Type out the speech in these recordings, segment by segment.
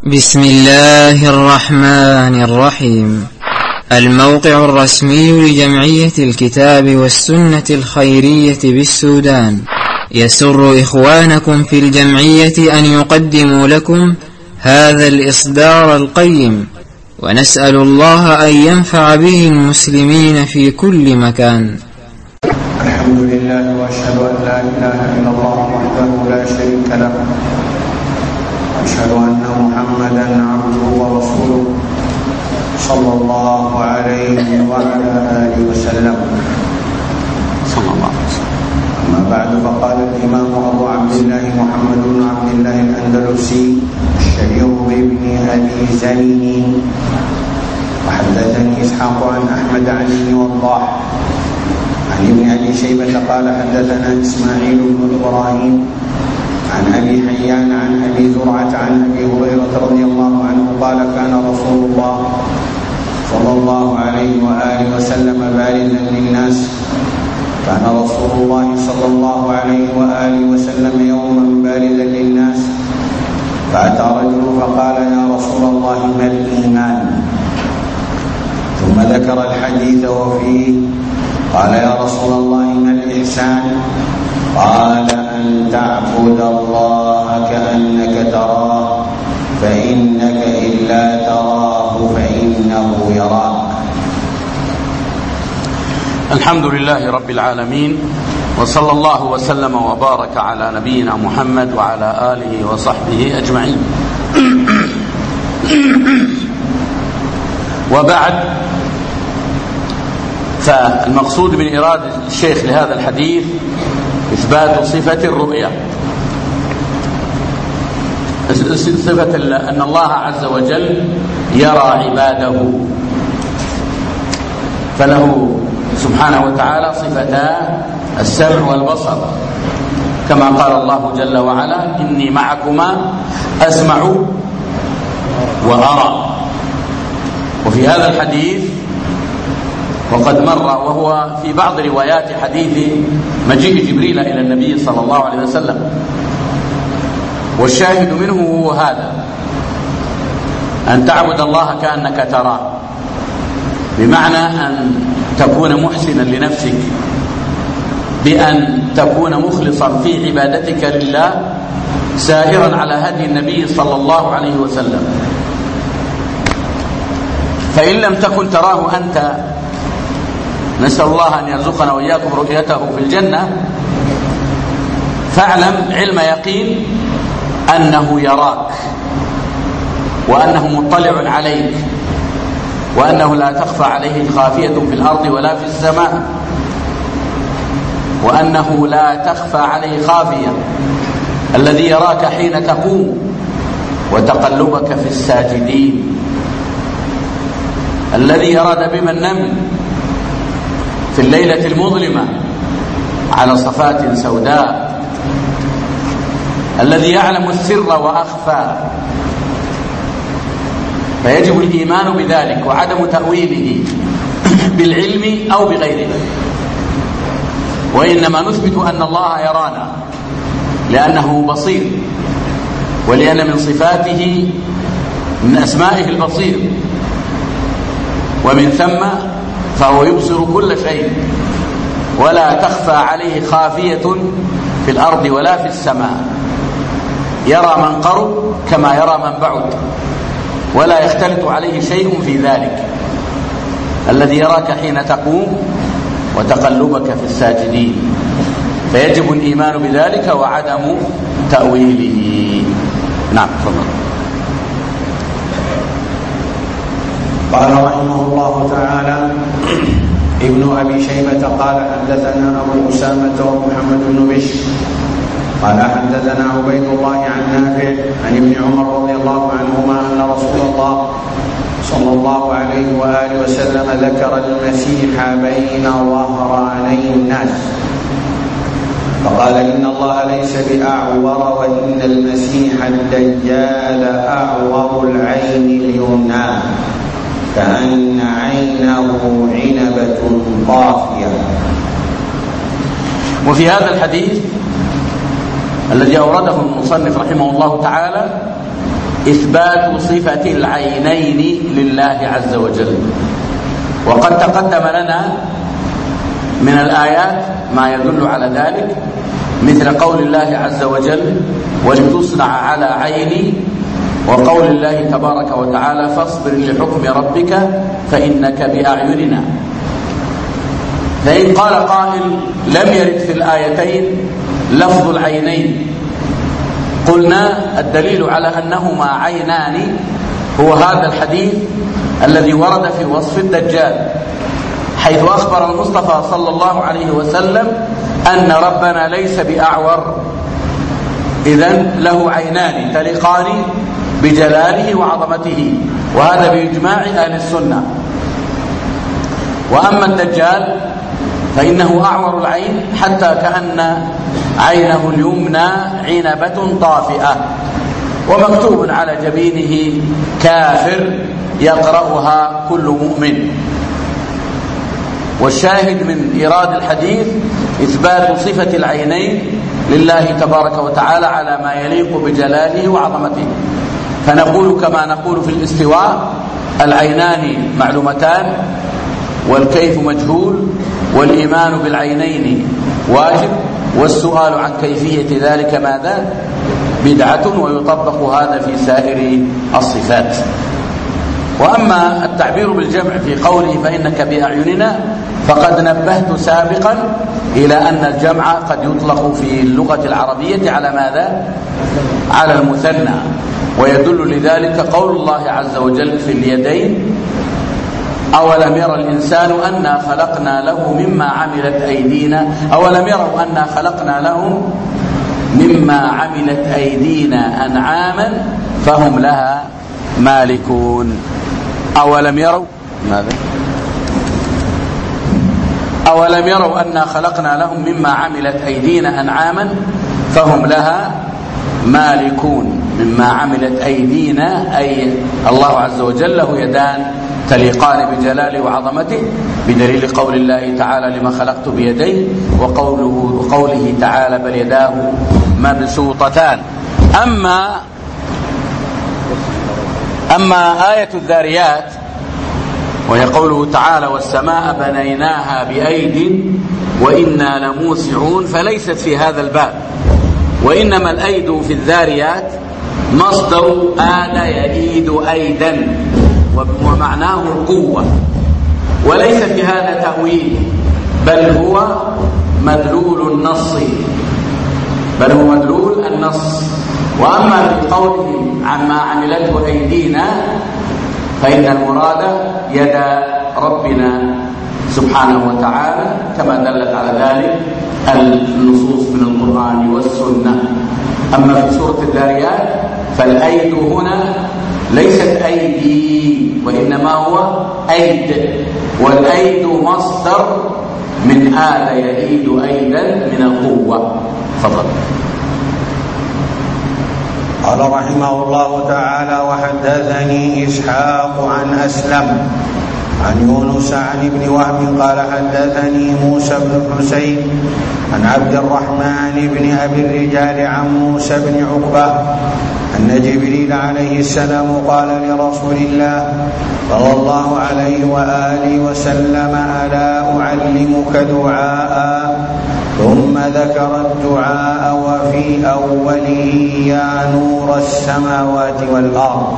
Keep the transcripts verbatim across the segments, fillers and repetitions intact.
بسم الله الرحمن الرحيم. الموقع الرسمي لجمعية الكتاب والسنة الخيرية بالسودان يسر إخوانكم في الجمعية أن يقدموا لكم هذا الإصدار القيم، ونسأل الله أن ينفع به المسلمين في كل مكان. الحمد لله وأشهد أن لا إله إلا الله وحده لا شريك له، أشهد أن محمدا عبده ورسوله صلى الله عليه وعلى آله وسلم صلى الله عليه وسلم. أما بعد، فقال الإمام أبو عبد الله محمد بن عبد الله الأندلسي الشهير بابن أبي زين: وحدثني إسحاق عن أحمد عن ابن وضاح عن ابن أبي شيبة قال حدثنا إسماعيل بن إبراهيم عن أبي حيان عن أبي زرعة عن أبي هريرة رضي الله عنه قال كان رسول الله صلى الله عليه وآله وسلم بارزا للناس كان رسول الله صلى الله عليه وآله وسلم يوما بارزا للناس فأتى رجل فقال يا رسول الله ما الإيمان؟ ثم ذكر الحديث وفيه قال يا رسول الله ما الإحسان؟ قال أن تعبد الله كأنك تراه فإنك إلا تراه فإنه يراك. الحمد لله رب العالمين، وصلى الله وسلم وبارك على نبينا محمد وعلى آله وصحبه أجمعين. وبعد، فالمقصود من إرادة الشيخ لهذا الحديث إثبات صفة الرؤية، صفة أن الله عز وجل يرى عباده، فله سبحانه وتعالى صفتا السمع والبصر، كما قال الله جل وعلا إني معكما أسمع وأرى. وفي هذا الحديث وقد مر، وهو في بعض روايات حديث مجيء جبريل إلى النبي صلى الله عليه وسلم، والشاهد منه هو هذا: أن تعبد الله كأنك تراه، بمعنى أن تكون محسنا لنفسك بأن تكون مخلصا في عبادتك لله، سائرا على هدي النبي صلى الله عليه وسلم. فإن لم تكن تراه أنت، نسأل الله أن يرزقنا وإياكم رؤيته في الجنة، فاعلم علم يقين أنه يراك، وأنه مطلع عليك، وأنه لا تخفى عليه خافية في الأرض ولا في السماء، وأنه لا تخفى عليه خافية، الذي يراك حين تقوم وتقلبك في الساجدين، الذي يرى دبيب النمل في الليلة المظلمة على صفات سوداء، الذي يعلم السر وأخفى. فيجب الإيمان بذلك وعدم تأويله بالعلم أو بغيره، وإنما نثبت أن الله يرانا لأنه بصير، ولأن من صفاته من أسمائه البصير، ومن ثم فهو يبصر كل شيء ولا تخفى عليه خافية في الأرض ولا في السماء، يرى من قرب كما يرى من بعد، ولا يختلط عليه شيء في ذلك. الذي يراك حين تقوم وتقلبك في الساجدين، فيجب الإيمان بذلك وعدم تأويله. نعم، تفضل. قال رحمه الله تعالى ابن أبي شيبة قال حدثنا أبو أسامة ومحمد بن بشر قال حدثنا عبيد الله عن نافع عن ابن عمر رضي الله عنهما أن رسول الله صلى الله عليه وآله وسلم ذكر المسيح بين ظهراني الناس فقال إن الله ليس بأعور، وإن المسيح الدجال أعور العين اليمنى كأن عينه عنبة طافية. وفي هذا الحديث الذي أورده المصنف رحمه الله تعالى إثبات صفة العينين لله عز وجل. وقد تقدم لنا من الآيات ما يدل على ذلك، مثل قول الله عز وجل ولتصنع على عيني، وقول الله تبارك وتعالى فاصبر لحكم ربك فإنك بأعيننا. فإن قال قائل لم يرد في الآيتين لفظ العينين، قلنا الدليل على أنهما عينان هو هذا الحديث الذي ورد في وصف الدجال، حيث أخبر المصطفى صلى الله عليه وسلم أن ربنا ليس بأعور، إذن له عينان تليقان بجلاله وعظمته، وهذا بإجماع أهل السنة. وأما الدجال فإنه أعور العين حتى كأن عينه اليمنى عنبة طافئة، ومكتوب على جبينه كافر يقرأها كل مؤمن. والشاهد من إيراد الحديث إثبات صفة العينين لله تبارك وتعالى على ما يليق بجلاله وعظمته. فنقول كما نقول في الاستواء العينان معلومتان والكيف مجهول، والإيمان بالعينين واجب، والسؤال عن كيفية ذلك ماذا بدعة، ويطبق هذا في سائر الصفات. وأما التعبير بالجمع في قوله فإنك بأعيننا فقد نبهت سابقا إلى أن الجمع قد يطلق في اللغة العربية على ماذا؟ على المثنى، ويدل لذلك قول الله عز وجل في اليدين أولم يرى الإنسان أنا خلقنا له مما عملت أيدينا أولم يروا أنا خلقنا لهم مما عملت أيدينا أنعاما فهم لها مالكون. أولم يروا ماذا؟ أولم يروا أنا خلقنا لهم مما عملت أيدينا أنعاما فهم لها مالكون. مما عملت أيدينا أي الله عز وجل له يدان تليقان بجلاله وعظمته، بدليل قول الله تعالى لما خلقت بيدي، وقوله, وقوله تعالى بل يداه مبسوطتان. أما أما آية الذاريات وهي قوله تعالى والسماء بنيناها بأيد وإنا لموسعون، فليست في هذا الباب، وإنما الأيد في الذاريات مصدر آل يئيد أيدا ومعناه القوة، وليس في هذا تأويل، بل هو مدلول النص بل هو مدلول النص. وأما في قوله عما عملته أيدينا فإن المراد يد ربنا سبحانه وتعالى كما دلت على ذلك النصوص من القرآن والسنة. أما في سورة الذاريات فالأيد هنا ليست أيدي وإنما هو أيد، والأيد مصدر من آل يئيد أيدا من القوة. فضل. قال رحمه الله تعالى وحدثني إسحاق عن أسلم عن يونس عن ابن وهب قال حدثني موسى بن حسين عن عبد الرحمن بن أبي الرجال عن موسى بن عقبة أن جبريل عليه السلام قال لرسول الله صلى الله عليه وآله وسلم ألا أعلمك دعاء، ثم ذكر الدعاء وفي أوله يا نور السماوات والأرض.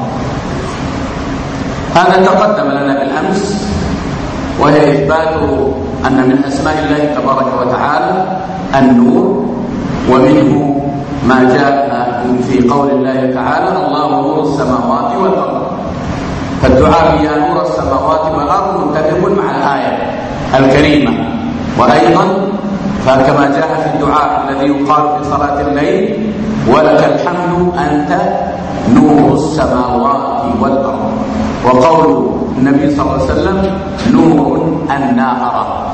هذا تقدم لنا بالأمس، وهي إثبات أن من أسماء الله تبارك وتعالى النور، ومنه ما جاء في قول الله تعالى الله نور السماوات والأرض. فالدعاء يا نور السماوات والأرض متفق مع الآية الكريمة. وأيضا فكما جاء في الدعاء الذي يقال في صلاة الليل ولك الحمد أنت نور السماوات والأرض، وقول النبي صلى الله عليه وسلم نور أنا أرى.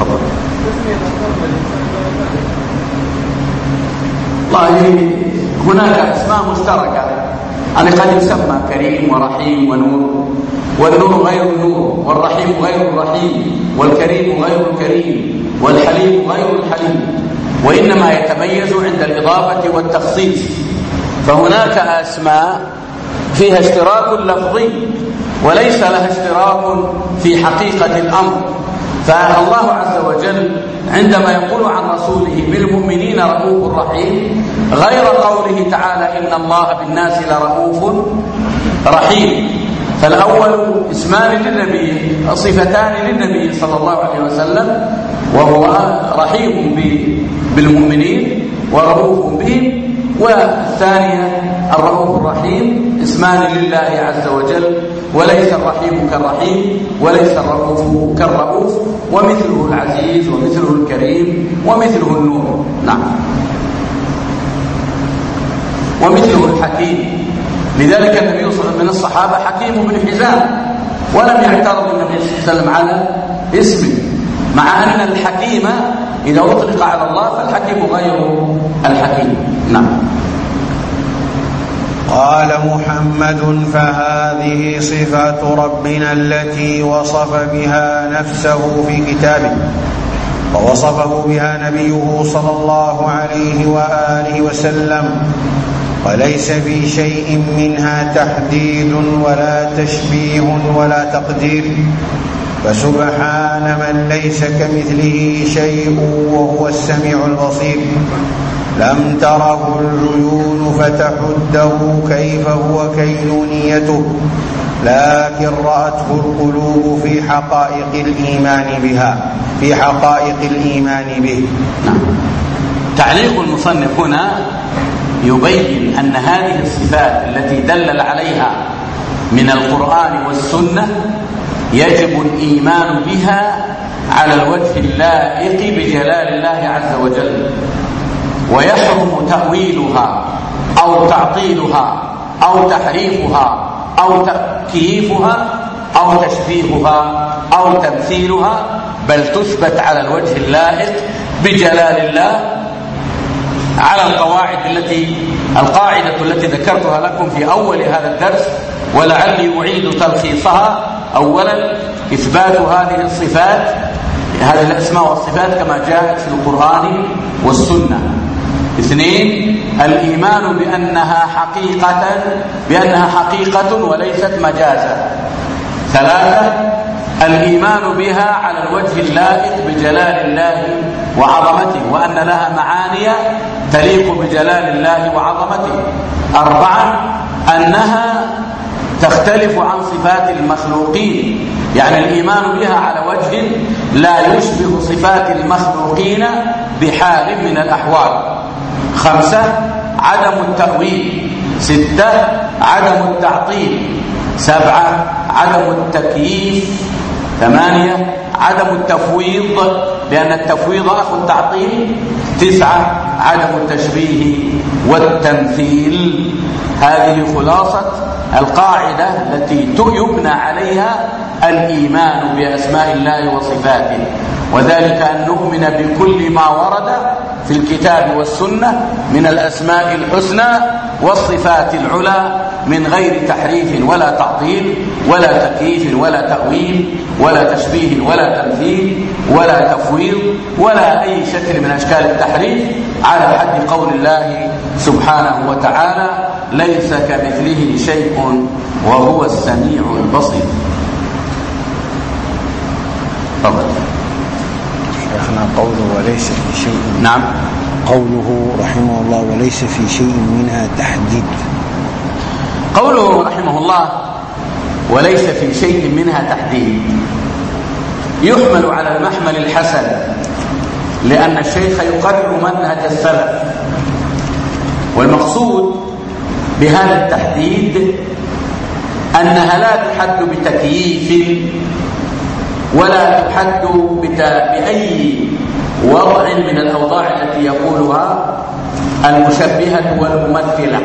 والله هناك أسماء مشتركة، يعني قد يسمى كريم ورحيم ونور، والنور غير النور، والرحيم غير الرحيم، والكريم غير الكريم، والحليم غير الحليم، وإنما يتميز عند الإضافة والتخصيص. فهناك أسماء فيها اشتراك لفظي وليس لها اشتراك في حقيقة الأمر. فالله عز وجل عندما يقول عن رسوله بالمؤمنين رؤوف رحيم غير قوله تعالى إن الله بالناس لرؤوف رحيم. فالأول اسمان للنبي، صفتان للنبي صلى الله عليه وسلم، وهو رحيم بالمؤمنين ورؤوف بهم. والثانية الرؤوف الرحيم اسمان لله عز وجل، وليس الرحيم كالرحيم وليس الرؤوف كالرؤوف، ومثله العزيز ومثله الكريم ومثله النور. نعم. ومثله الحكيم. لذلك النبي صلى الله عليه وسلم من الصحابة حكيم بن حزام، ولم يعترض النبي صلى الله عليه وسلم على اسمه، مع أن الحكيم إذا أطلق على الله فالحكيم غير الحكيم. نعم. قال محمد: فهذه صفات ربنا التي وصف بها نفسه في كتابه، ووصفه بها نبيه صلى الله عليه وآله وسلم، وليس في شيء منها تحديد ولا تشبيه ولا تقدير، فسبحان من ليس كمثله شيء وهو السميع البصير. لم تره العيون فتحده كيف هو كينونيته، لكن رأته القلوب في حقائق الإيمان بها في حقائق الإيمان به. تعليق المصنف هنا يبين أن هذه الصفات التي دلل عليها من القرآن والسنة يجب الإيمان بها على الوجه اللائق بجلال الله عز وجل، ويحرم تأويلها أو تعطيلها أو تحريفها أو تكييفها أو تشبيهها أو تمثيلها، بل تثبت على الوجه اللائق بجلال الله على القواعد التي القاعدة التي ذكرتها لكم في أول هذا الدرس، ولعلي أعيد تلخيصها. أولا إثبات هذه الصفات، هذه الأسماء والصفات كما جاءت في القرآن والسنة. اثنين الإيمان بأنها حقيقة بأنها حقيقة وليست مجازا. ثلاثة الإيمان بها على الوجه اللائق بجلال الله وعظمته، وأن لها معاني تليق بجلال الله وعظمته. أربعة أنها تختلف عن صفات المخلوقين، يعني الإيمان بها على وجه لا يشبه صفات المخلوقين بحال من الأحوال. خمسة عدم التأويل. ستة عدم التعطيل. سبعة عدم التكييف. ثمانية عدم التفويض، لأن التفويض أخو التعطيل. تسعة عدم التشبيه والتمثيل. هذه خلاصة القاعدة التي يبنى عليها الإيمان بأسماء الله وصفاته، وذلك أن نؤمن بكل ما ورد في الكتاب والسنة من الأسماء الحسنى والصفات العلى من غير تحريف ولا تعطيل ولا تكييف ولا تأويل ولا تشبيه ولا تمثيل ولا تفويض ولا أي شكل من أشكال التحريف، على حد قول الله سبحانه وتعالى: ليس كمثله شيء وهو السميع البصير. تفضل. شيخنا قوله وليس في شيء. نعم. قوله رحمه الله وليس في شيء منها تحديد. قوله رحمه الله وليس في شيء منها تحديد يحمل على المحمل الحسن، لأن الشيخ يقرر منهج السلف، والمقصود بهذا التحديد أنها لا تحد بتكييف ولا تحد بأي وضع من الأوضاع التي يقولها المشبهة والممثلة،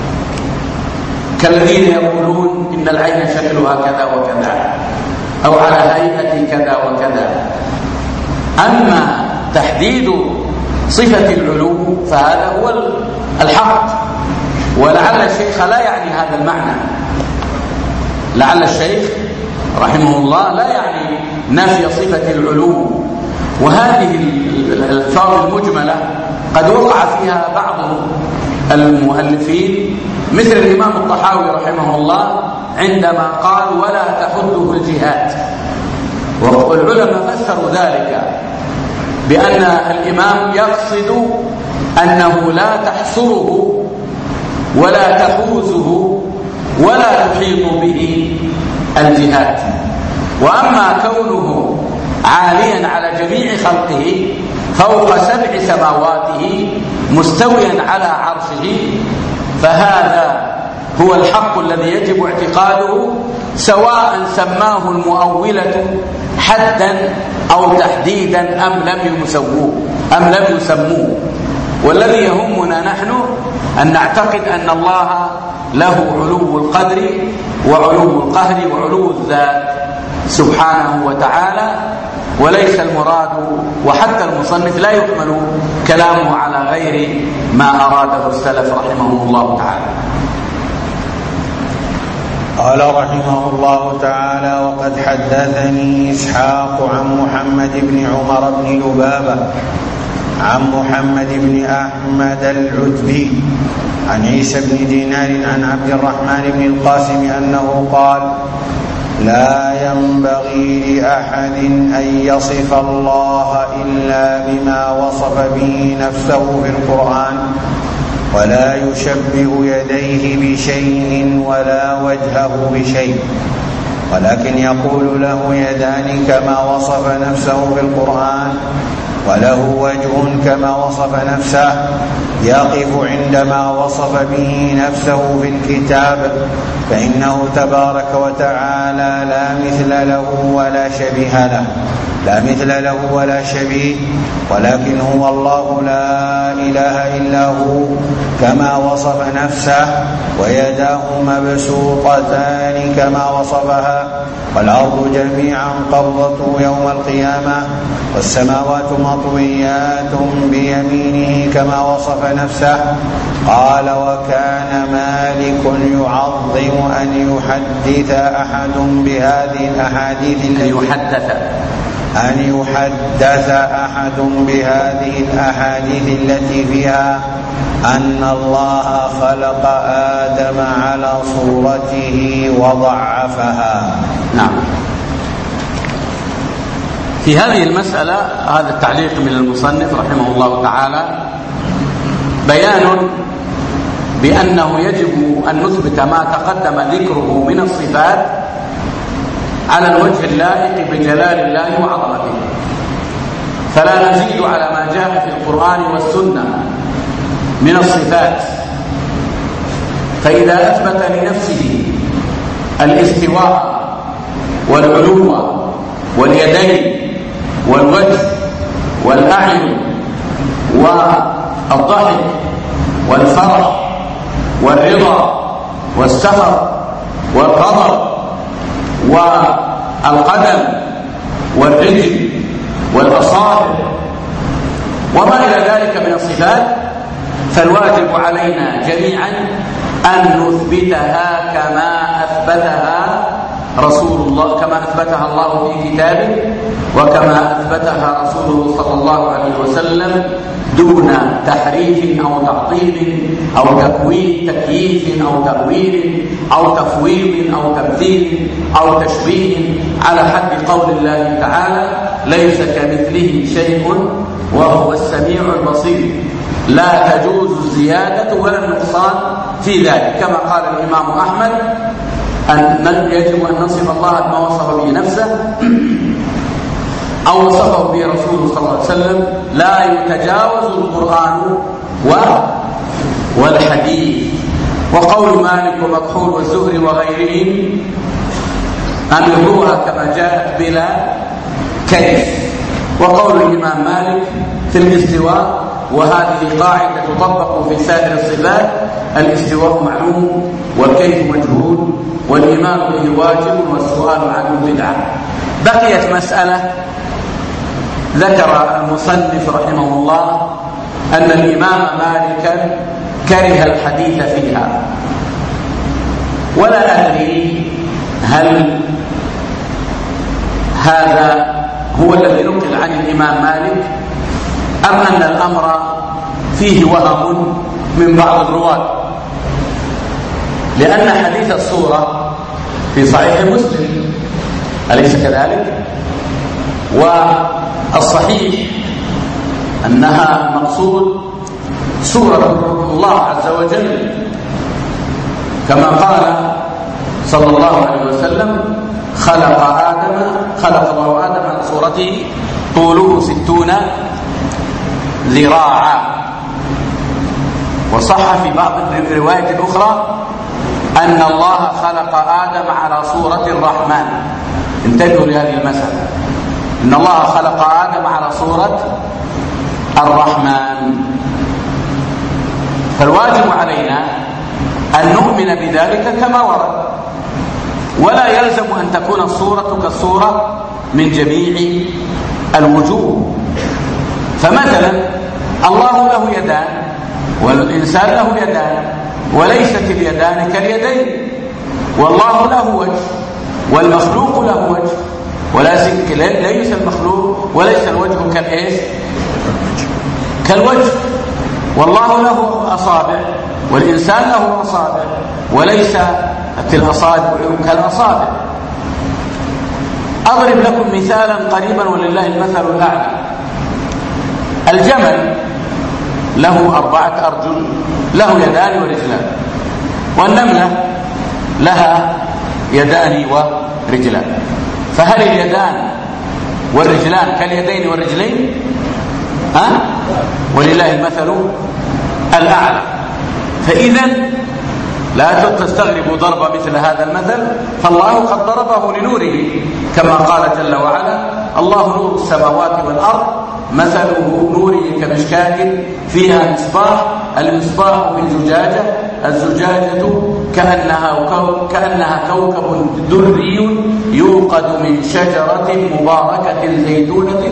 كالذين يقولون إن العين شكلها كذا وكذا أو على هيئة كذا وكذا. أما تحديد صفة العلو فهذا هو الحق، ولعل الشيخ لا يعني هذا المعنى. لعل الشيخ رحمه الله لا يعني نفي صفة العلو، وهذه الألفاظ المجملة قد وقع فيها بعض المؤلفين مثل الإمام الطحاوي رحمه الله عندما قال ولا تحده الجهاد، والعلماء فسروا ذلك بأن الإمام يقصد أنه لا تحصره ولا تحوزه ولا تحيط به الجهاد. وأما كونه عاليا على جميع خلقه فوق سبع سماواته مستويا على عرشه، فهذا هو الحق الذي يجب اعتقاده، سواء سماه المؤولة حدا أو تحديدا أم لم يسموه أم لم يسموه. والذي يهمنا نحن أن نعتقد أن الله له علو القدر وعلو القهر وعلو الذات سبحانه وتعالى، وليس المراد، وحتى المصنف لا يحمل كلامه على غير ما أراده السلف رحمه الله تعالى. قال رحمه الله تعالى: وقد حدثني إسحاق عن محمد بن عمر بن لبابة عن محمد بن أحمد العتبي عن عيسى بن دينار عن عبد الرحمن بن القاسم أنه قال: لا ينبغي لأحد أن يصف الله إلا بما وصف به نفسه في القرآن، ولا يشبه يديه بشيء ولا وجهه بشيء، ولكن يقول له يدان كما وصف نفسه في القرآن، وله وجه كما وصف نفسه، يقف عندما وصف به نفسه في الكتاب، فإنه تبارك وتعالى لا مثل له ولا شبيه له لا مثل له ولا شبيه، ولكن هو الله لا إله إلا هو كما وصف نفسه، ويداه مبسوطتان كما وصفها، والأرض جميعا قبضته يوم القيامة، والسماوات مطويات بيمينه كما وصف نفسه. قال: وكان مالك يعظم أن يحدث أحد بهذه الأحاديث أن يحدث أن يحدث أحد بهذه الأحاديث التي فيها أن الله خلق آدم على صورته وضعفها. نعم. في هذه المسألة هذا التعليق من المصنف رحمه الله تعالى بيان بأنه يجب أن نثبت ما تقدم ذكره من الصفات على الوجه اللائق بجلال الله وعظمته، فلا نزيد على ما جاء في القرآن والسنة من الصفات. فإذا أثبت لنفسه الاستواء والعلو واليدين والوجه والأعين والضحك والفرح والرضا والسخط والغضب والقدم والرجل والأصابع وما إلى ذلك من الصفات، فالواجب علينا جميعا أن نثبتها كما أثبتها رسول الله كما أثبتها الله في كتابه وكما أثبتها رسوله صلى الله عليه وسلم، دون تحريف أو تعطيل أو تكوين تكييف أو تأويل أو تفويض أو تمثيل أو تشبيه، على حد قول الله تعالى: ليس كمثله شيء وهو السميع البصير. لا تجوز الزيادة ولا النقصان في ذلك، كما قال الإمام أحمد أن يجب أن نصف الله بما وصف به نفسه أو وصفه به رسوله صلى الله عليه وسلم. لا يتجاوز القرآن والحديث. وقول مالك ومكحول والزهري وغيرهم أمروها كما جاءت بلا كيف. وقول الإمام مالك في الاستواء، وهذه قاعدة تطبق في سائر الصفات: الاستواء معلوم والكيف مجهول والإيمان به واجب والسؤال عنه بدعة. بقيت مسألة ذكر المصنف رحمه الله أن الإمام مالكا كره الحديث فيها، ولا أدري هل هذا هو الذي نقل عن الإمام مالك أم أن الأمر فيه وهم من بعض الرواة. لأن حديث الصورة في صحيح مسلم، أليس كذلك؟ والصحيح أنها مقصود صورة الله عز وجل، كما قال صلى الله عليه وسلم: خلق آدم خلق الله آدم على صورته طوله ستون ذراعا. وصح في بعض الروايات الأخرى أن الله خلق آدم على صورة الرحمن. انتبهوا لهذه المسألة، إن الله خلق آدم على صورة الرحمن. فالواجب علينا أن نؤمن بذلك كما ورد، ولا يلزم أن تكون الصورة كالصورة من جميع الوجوه. فمثلا الله له يدان والإنسان له يدان، وليست اليدان كاليدين، والله له وجه والمخلوق له وجه، وليس المخلوق وليس الوجه كالإيش؟ كالوجه. والله له أصابع والإنسان له أصابع، وليس الأصابع كالأصابع. أضرب لكم مثالا قريبا ولله المثل الأعلى. الجمل له أربعة أرجل، له يدان ورجلان، والنملة لها يدان ورجلان. فهل اليدان والرجلان كاليدين والرجلين؟ ها؟ ولله المثل الأعلى. فإذا لا تستغربوا ضرب مثل هذا المثل، فالله قد ضربه لنوره، كما قال جل وعلا: الله نور السماوات والأرض مثله نوره كمشكاة فيها مصباح، المصباح من زجاجة، الزجاجة كأنها, كأنها كوكب دري يوقد من شجرة مباركة زيتونة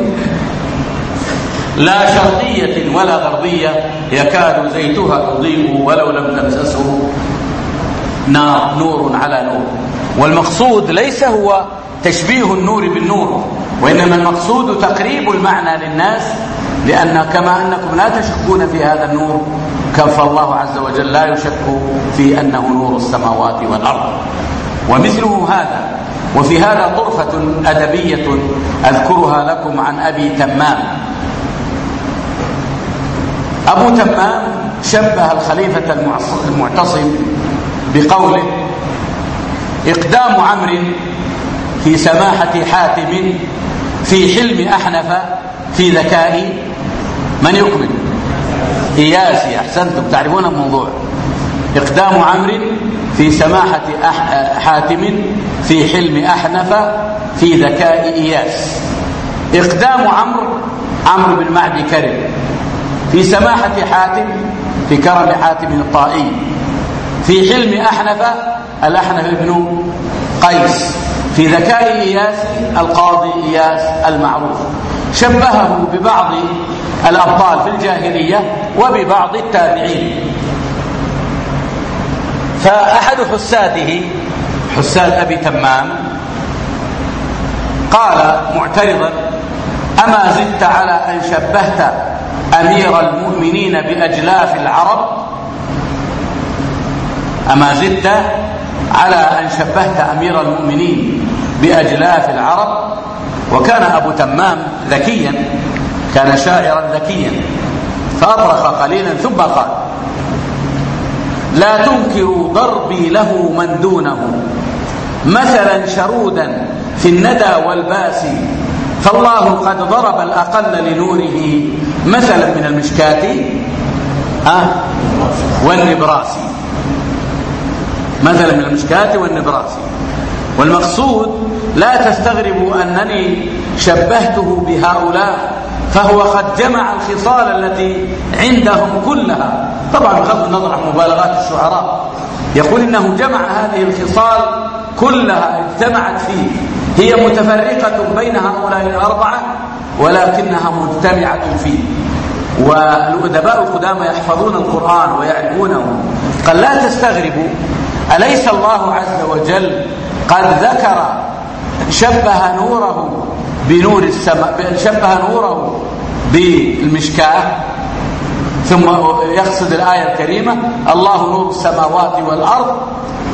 لا شرقية ولا غربية يكاد زيتها يضيء ولو لم تمسسه نار، نور على نور. والمقصود ليس هو تشبيه النور بالنور، وإنما المقصود تقريب المعنى للناس، لأن كما أنكم لا تشكون في هذا النور، كفى الله عز وجل لا يشك في أنه نور السماوات والأرض. ومثله هذا. وفي هذا طرفة أدبية أذكرها لكم عن أبي تمام. أبو تمام شبه الخليفة المعتصم بقوله: إقدام عمرو في سماحة حاتم في حلم أحنف في ذكاء من يكمل إياسي. أحسنتم، تعرفون الموضوع. إقدام عمرو في سماحة حاتم في حلم أحنف في ذكاء إياس. إقدام عمرو عمرو بن معدي كرم في سماحة حاتم في كرم حاتم الطائي، في حلم أحنف الأحنف بن قيس، في ذكاء إياس القاضي إياس المعروف. شبهه ببعض الأبطال في الجاهلية وببعض التابعين. فأحد حساده حساد أبي تمام قال معترضا: أما زدت على أن شبهت أمير المؤمنين بأجلاف العرب؟ أما زدت على أن شبهت أمير المؤمنين بأجلاف العرب؟ وكان أبو تمام ذكيا، كان شاعرا ذكيا، فأطرق قليلا ثم قال: لا تنكروا ضربي له من دونه مثلا شرودا في الندى والباس، فالله قد ضرب الأقل لنوره مثلا من المشكاة آه والنبراس، مثلا من المشكاة والنبراس. والمقصود لا تستغربوا أنني شبهته بهؤلاء، فهو قد جمع الخصال التي عندهم كلها، طبعا بغض النظر عن مبالغات الشعراء، يقول إنه جمع هذه الخصال كلها، اجتمعت فيه، هي متفرقة بين هؤلاء الأربعة ولكنها مجتمعة فيه. والأدباء القدامى يحفظون القرآن ويعرفونه. قال: لا تستغربوا، أليس الله عز وجل قد ذكر شبه نوره بنور السماء، شبه نوره بالمشكاة، ثم يقصد الآية الكريمة: الله نور السماوات والأرض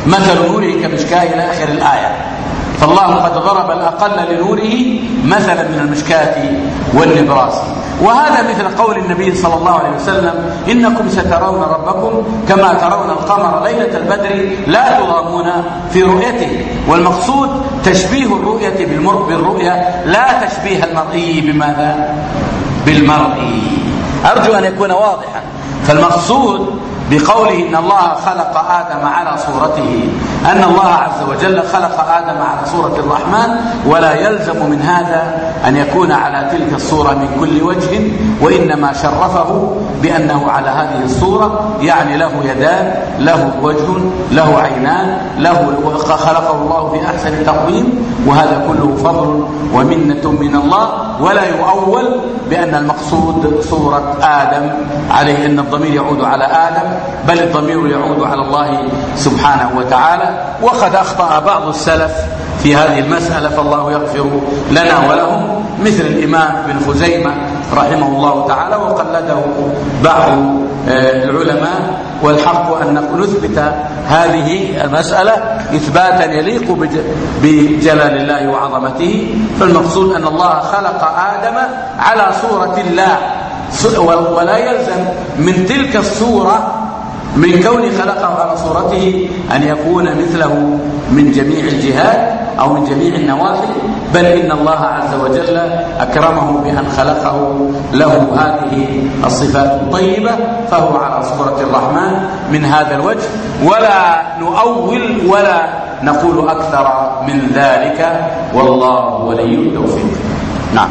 مثل نوره كمشكاة إلى آخر الآية. فالله قد ضرب الأقل لنوره مثلا من المشكاة والنبراس. وهذا مثل قول النبي صلى الله عليه وسلم: إنكم سترون ربكم كما ترون القمر ليلة البدر لا تضامون في رؤيته. والمقصود تشبيه الرؤية بالرؤية، لا تشبيه المرئي بماذا؟ بالمرئي. أرجو أن يكون واضحا. فالمقصود بقوله إن الله خلق آدم على صورته أن الله عز وجل خلق آدم على صورة الرحمن، ولا يلزم من هذا أن يكون على تلك الصورة من كل وجه، وإنما شرفه بأنه على هذه الصورة، يعني له يدان، له وجه، له عينان، له خلقه الله في أحسن تقويم. وهذا كله فضل ومنة من الله، ولا يؤول بأن المقصود صورة آدم عليه أن الضمير يعود على آدم، بل الضمير يعود على الله سبحانه وتعالى. وقد أخطأ بعض السلف في هذه المسألة، فالله يغفر لنا ولهم، مثل الإمام بن خزيمة رحمه الله تعالى، وقلده بعض العلماء. والحق أن نثبت هذه المسألة إثباتا يليق بجلال الله وعظمته. فالمقصود أن الله خلق آدم على صورة الله، ولا يلزم من تلك الصورة من كون خلقه على صورته أن يكون مثله من جميع الجهات أو من جميع النواحي، بل إن الله عز وجل أكرمه بأن خلقه له هذه الصفات الطيبة، فهو على صورة الرحمن من هذا الوجه. ولا نؤول ولا نقول أكثر من ذلك، والله ولي التوفيق. نعم.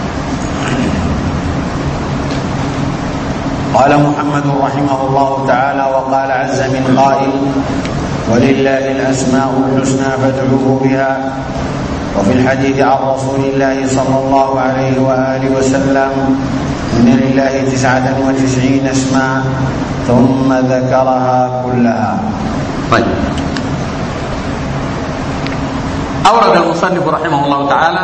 قال محمد رحمه الله تعالى: وقال عز من قائل: ولله الأسماء الحسنى فادعوه بها. وفي الحديث عن رسول الله صلى الله عليه وآله وسلم: إن لله تسعة وتسعين اسما، ثم ذكرها كلها. طيب. أورد المصنف رحمه الله تعالى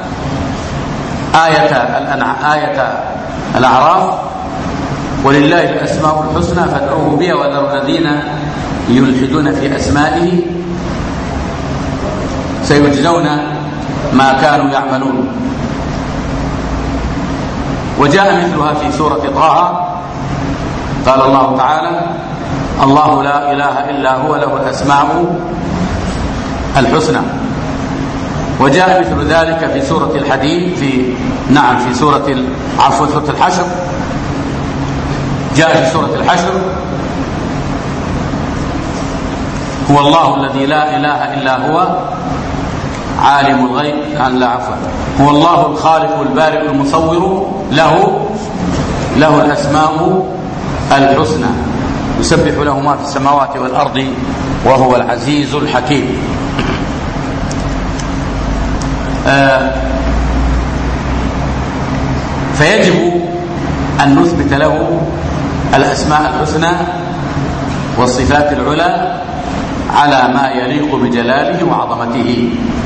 آية آية الأعراف: ولله الأسماء الحسنى فادعوه بها وذروا الذين يلحدون في أسمائه سيجزون ما كانوا يعملون. وجاء مثلها في سورة طه، قال الله تعالى: الله لا إله إلا هو له الأسماء الحسنى. وجاء مثل ذلك في سورة الحديد في نعم في سورة عفوا سورة الحشر. جاء في سورة الحشر: هو الله الذي لا إله إلا هو عالم الغيب لا عفوا هو الله الخالق البارئ المصور له له الأسماء الحسنى يسبح له ما في السماوات والأرض وهو العزيز الحكيم. آه فيجب أن نثبت له الأسماء الحسنى والصفات العلى على ما يليق بجلاله وعظمته،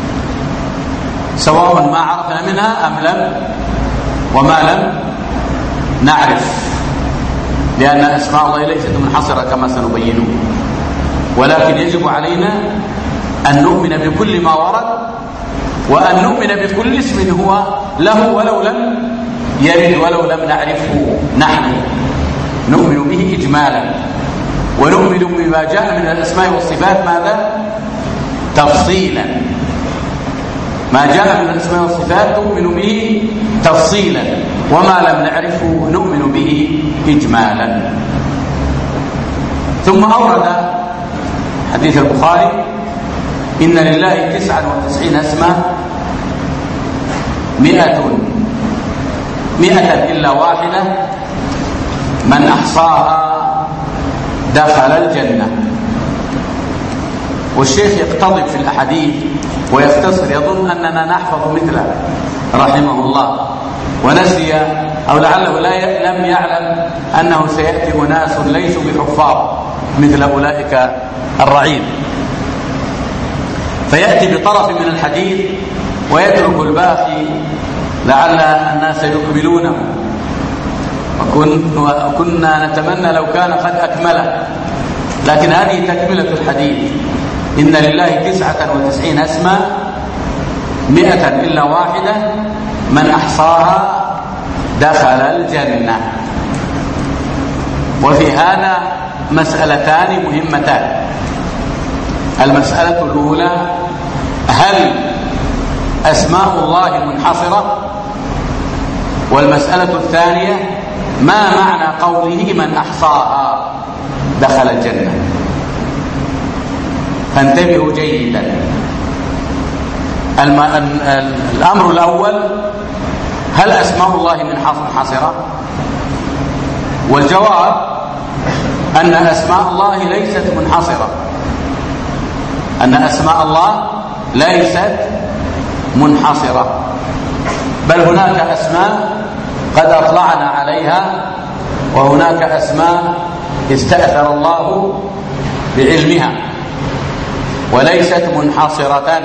سواء ما عرفنا منها أم لم وما لم نعرف، لأن أسماء الله ليست منحصرة كما سنبينه. ولكن يجب علينا أن نؤمن بكل ما ورد، وأن نؤمن بكل اسم هو له ولو لم يرد ولو لم نعرفه. نحن نؤمن به إجمالا، ونؤمن بما جاء من الأسماء والصفات ماذا؟ تفصيلا. ما جاء من الأسماء والصفات نؤمن به تفصيلا، وما لم نعرفه نؤمن به إجمالا. ثم أورد حديث البخاري: إن لله تسعا وتسعين اسما مئة مئة إلا واحدة من أحصاها دخل الجنة. والشيخ يقتضب في الأحاديث ويختصر، يظن أننا نحفظ مثله رحمه الله، ونسي أو لعله لا لم يعلم أنه سيأتي أناس ليسوا بحفاظ مثل أولئك الرعيل، فيأتي بطرف من الحديث ويترك الباقي لعل الناس يقبلونه. وكنا نتمنى لو كان قد أكمله، لكن هذه تكملة الحديث. إن لله تسعة وتسعين اسما مئة إلا واحدة من أحصاها دخل الجنة. وفي هذا مسألتان مهمتان. المسألة الأولى: هل أسماء الله منحصرة؟ والمسألة الثانية: ما معنى قوله من أحصاها دخل الجنة؟ فانتبهوا جيدا. الأمر الأول: هل أسماء الله منحصرة؟ والجواب أن أسماء الله ليست منحصرة، أن أسماء الله ليست منحصرة، بل هناك أسماء قد أطلعنا عليها، وهناك أسماء استأثر الله بعلمها وليست منحصرة.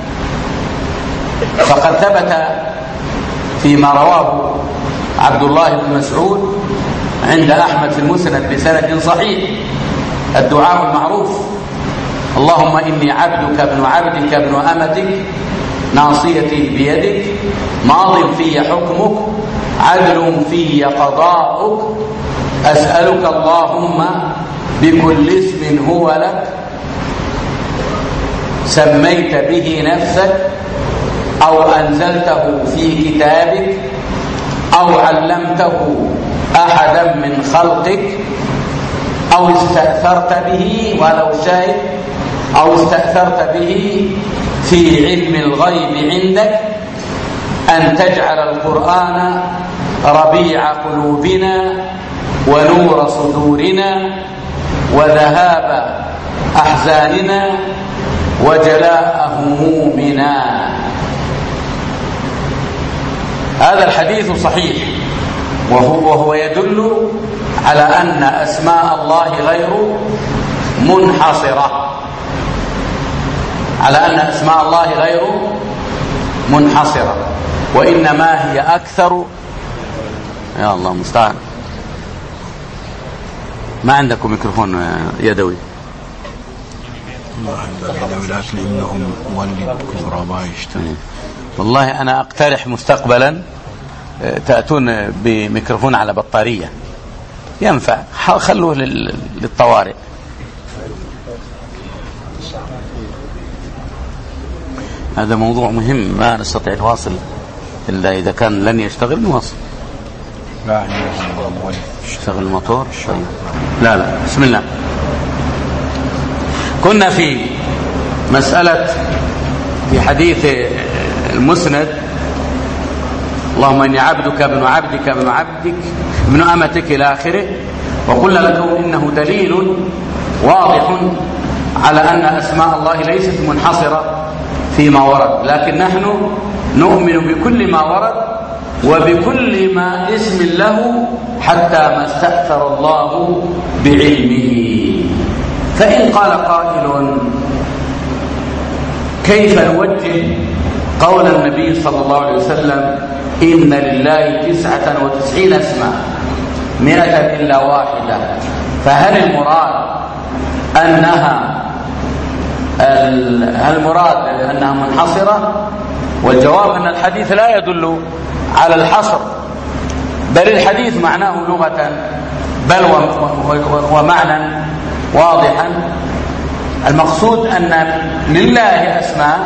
فقد ثبت فيما رواه عبد الله بن مسعود عند أحمد في المسند بسند صحيح الدعاء المعروف: اللهم إني عبدك ابن عبدك ابن أمتك ناصيتي بيدك ماض في حكمك عدل في قضاؤك أسألك اللهم بكل اسم هو لك سميت به نفسك أو أنزلته في كتابك أو علمته أحدا من خلقك أو استأثرت به، ولو شيء أو استأثرت به في علم الغيب عندك أن تجعل القرآن ربيع قلوبنا ونور صدورنا وذهاب أحزاننا وجلاء همومنا. هذا الحديث صحيح، وهو, وهو يدل على أن أسماء الله غير منحصرة، على أن أسماء الله غير منحصرة، وإنما هي أكثر. يا الله المستعان، ما عندكم ميكروفون يدوي؟ لكن إنهم ولد كثر ما يشتري. والله أنا أقترح مستقبلا تأتون بميكروفون على بطارية ينفع، خلوه للطوارئ. هذا موضوع مهم، ما نستطيع الواصل إلا إذا كان لن يشتغل نواصل. لا يشتغل الموتور. طيب. لا لا بسم الله. كنا في مسألة في حديث المسند: اللهم إني عبدك ابن عبدك ابن عبدك ابن أمتك إلى آخره. وقلنا لكم إنه دليل واضح على أن أسماء الله ليست منحصرة فيما ورد، لكن نحن نؤمن بكل ما ورد وبكل ما اسم له حتى ما استأثر الله بعلمه. فإن قال قائل: كيف نوجه قول النبي صلى الله عليه وسلم: إن لله تسعة وتسعين اسما مئة إلا واحدة، فهل المراد أنها هل المراد أنها منحصرة؟ والجواب أن الحديث لا يدل على الحصر، بل الحديث معناه لغة بل ومعنى واضحا. المقصود أن لله أسماء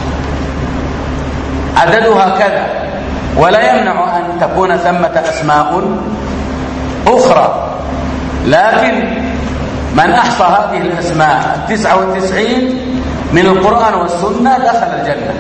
عددها كذا، ولا يمنع أن تكون ثمة أسماء أخرى، لكن من أحصى هذه الأسماء التسعة والتسعين من القرآن والسنة دخل الجنة.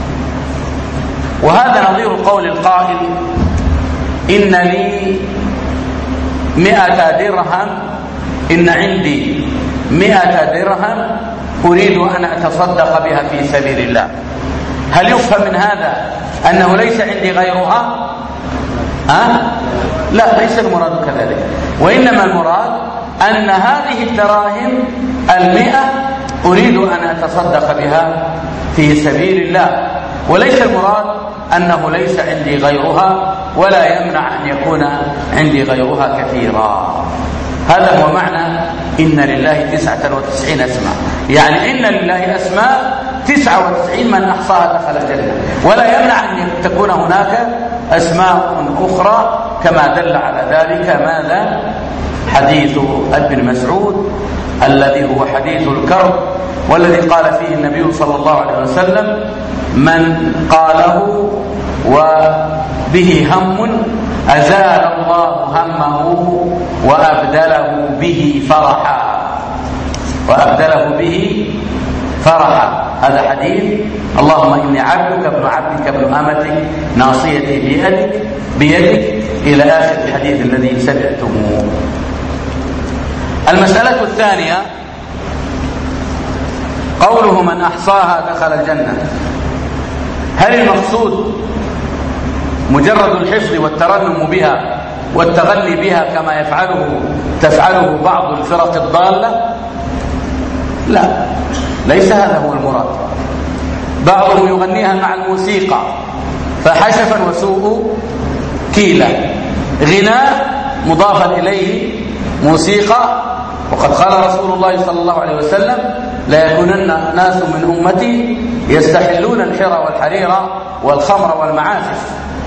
وهذا نظير قول القائل: إن لي مئة درهم إن عندي مئة درهم أريد أن أتصدق بها في سبيل الله. هل يفهم من هذا أنه ليس عندي غيرها؟ أه؟ لا، ليس المراد كذلك، وإنما المراد أن هذه الدراهم المئة أريد أن أتصدق بها في سبيل الله، وليس المراد أنه ليس عندي غيرها، ولا يمنع أن يكون عندي غيرها كثيرا. هذا هو معنى إن لله تسعة وتسعين اسما، يعني إن لله أسماء تسعة وتسعين من أحصاها دخل الجنة، ولا يمنع أن تكون هناك أسماء أخرى كما دل على ذلك ماذا؟ حديث ابن مسعود الذي هو حديث الكرب، والذي قال فيه النبي صلى الله عليه وسلم: من قاله وبه هم أزال الله همه وأبدله به فرحا وأبدله به فرحا. هذا حديث: اللهم إني عبدك ابن عبدك ابن أمتك ناصيتي بيدك بيدك إلى آخر الحديث الذي سمعتموه. المسألة الثانية قوله من أحصاها دخل الجنة. هل المقصود مجرد الحفظ والترنم بها والتغلي بها كما يفعله تفعله بعض الفرق الضالة؟ لا، ليس هذا هو المراد. بعضهم يغنيها مع الموسيقى فحشفا وسوء كيلا، غناء مضافا إليه موسيقى. وقد قال رسول الله صلى الله عليه وسلم: لا يكونن ناس من أمتي يستحلون الحرى والحرير والخمر والمعازف.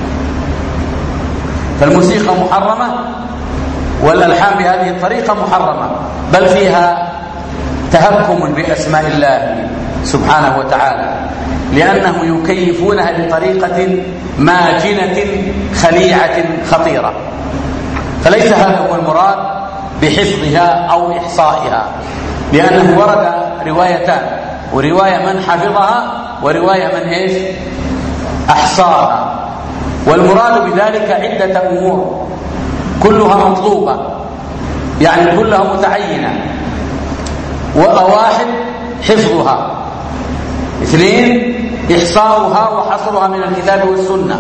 فالموسيقى محرمة والألحان بهذه الطريقة محرمة، بل فيها تهكم بأسماء الله سبحانه وتعالى، لأنهم يكيفونها بطريقة ماجنة خليعة خطيرة. فليس هذا هو المراد بحفظها أو إحصائها، لأنه ورد روايتان، ورواية من حفظها ورواية من إيش؟ أحصاها. والمراد بذلك عدة أمور كلها مطلوبة، يعني كلها متعينة. وواحد حفظها، اثنين إحصاؤها وحصرها من الكتاب والسنة،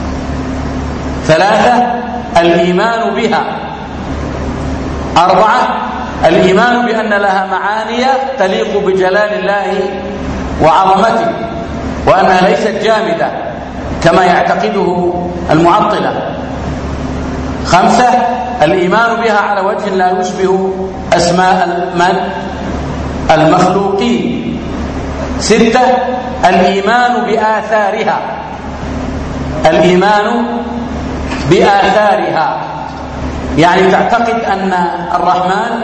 ثلاثة الإيمان بها، أربعة الإيمان بأن لها معاني تليق بجلال الله وعظمته، وأنها ليست جامدة كما يعتقده المعطلة. خمسة الإيمان بها على وجه لا يشبه أسماء من المخلوقين. ستة الإيمان بآثارها، الإيمان بآثارها، يعني تعتقد أن الرحمن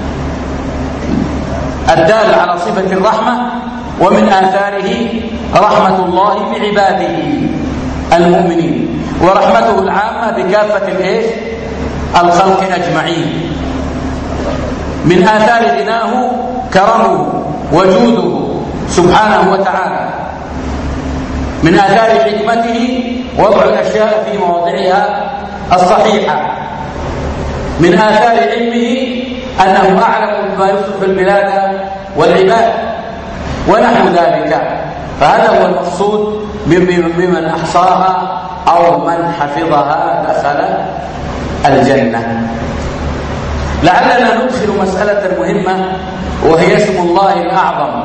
الدال على صفة الرحمة ومن آثاره رحمة الله بعباده المؤمنين، ورحمته العامة بكافة الإيش؟ الخلق أجمعين. من آثار غناه كرمه وجوده سبحانه وتعالى. من آثار حكمته وضع الأشياء في مواضعها الصحيحة. من آثار علمه أنه أعلم بما يصلح البلاد والعباد ونحو ذلك. فهذا هو المقصود بمن أحصاها أو من حفظها دخل الجنة. لعلنا ندخل مسألة مهمة وهي اسم الله الأعظم.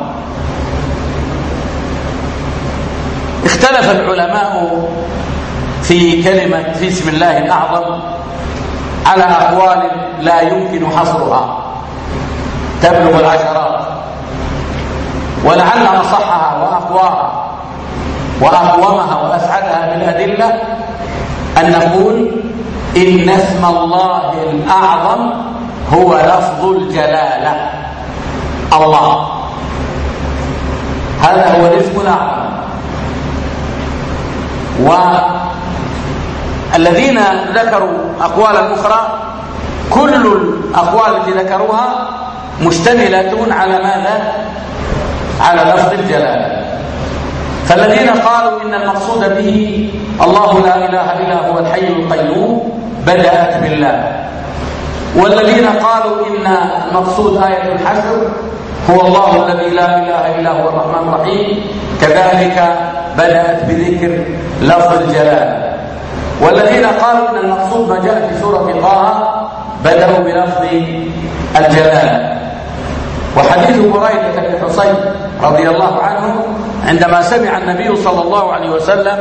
اختلف العلماء في كلمة في اسم الله الأعظم على أقوال لا يمكن حصرها تبلغ العشرات، ولعل أصحها وأقواها وأقومها وأسعدها بالأدلة أن نقول إن اسم الله الأعظم هو لفظ الجلالة الله، هذا هو الاسم الأعظم. والذين ذكروا أقوالا أخرى كل الأقوال التي ذكروها مشتملة على ماذا؟ على لفظ الجلالة. فالذين قالوا إن المقصود به الله لا إله إلا هو الحي القيوم بدأت بالله، والذين قالوا إن المقصود آية الحشر هو الله الذي لا إله إلا هو الرحمن الرحيم كذلك بدأت بذكر لفظ الجلالة، والذين قالوا إن المقصود ما جاء في سورة طه بدأوا بلفظ الجلالة. وحديث بريدة بن حصين رضي الله عنه عندما سمع النبي صلى الله عليه وسلم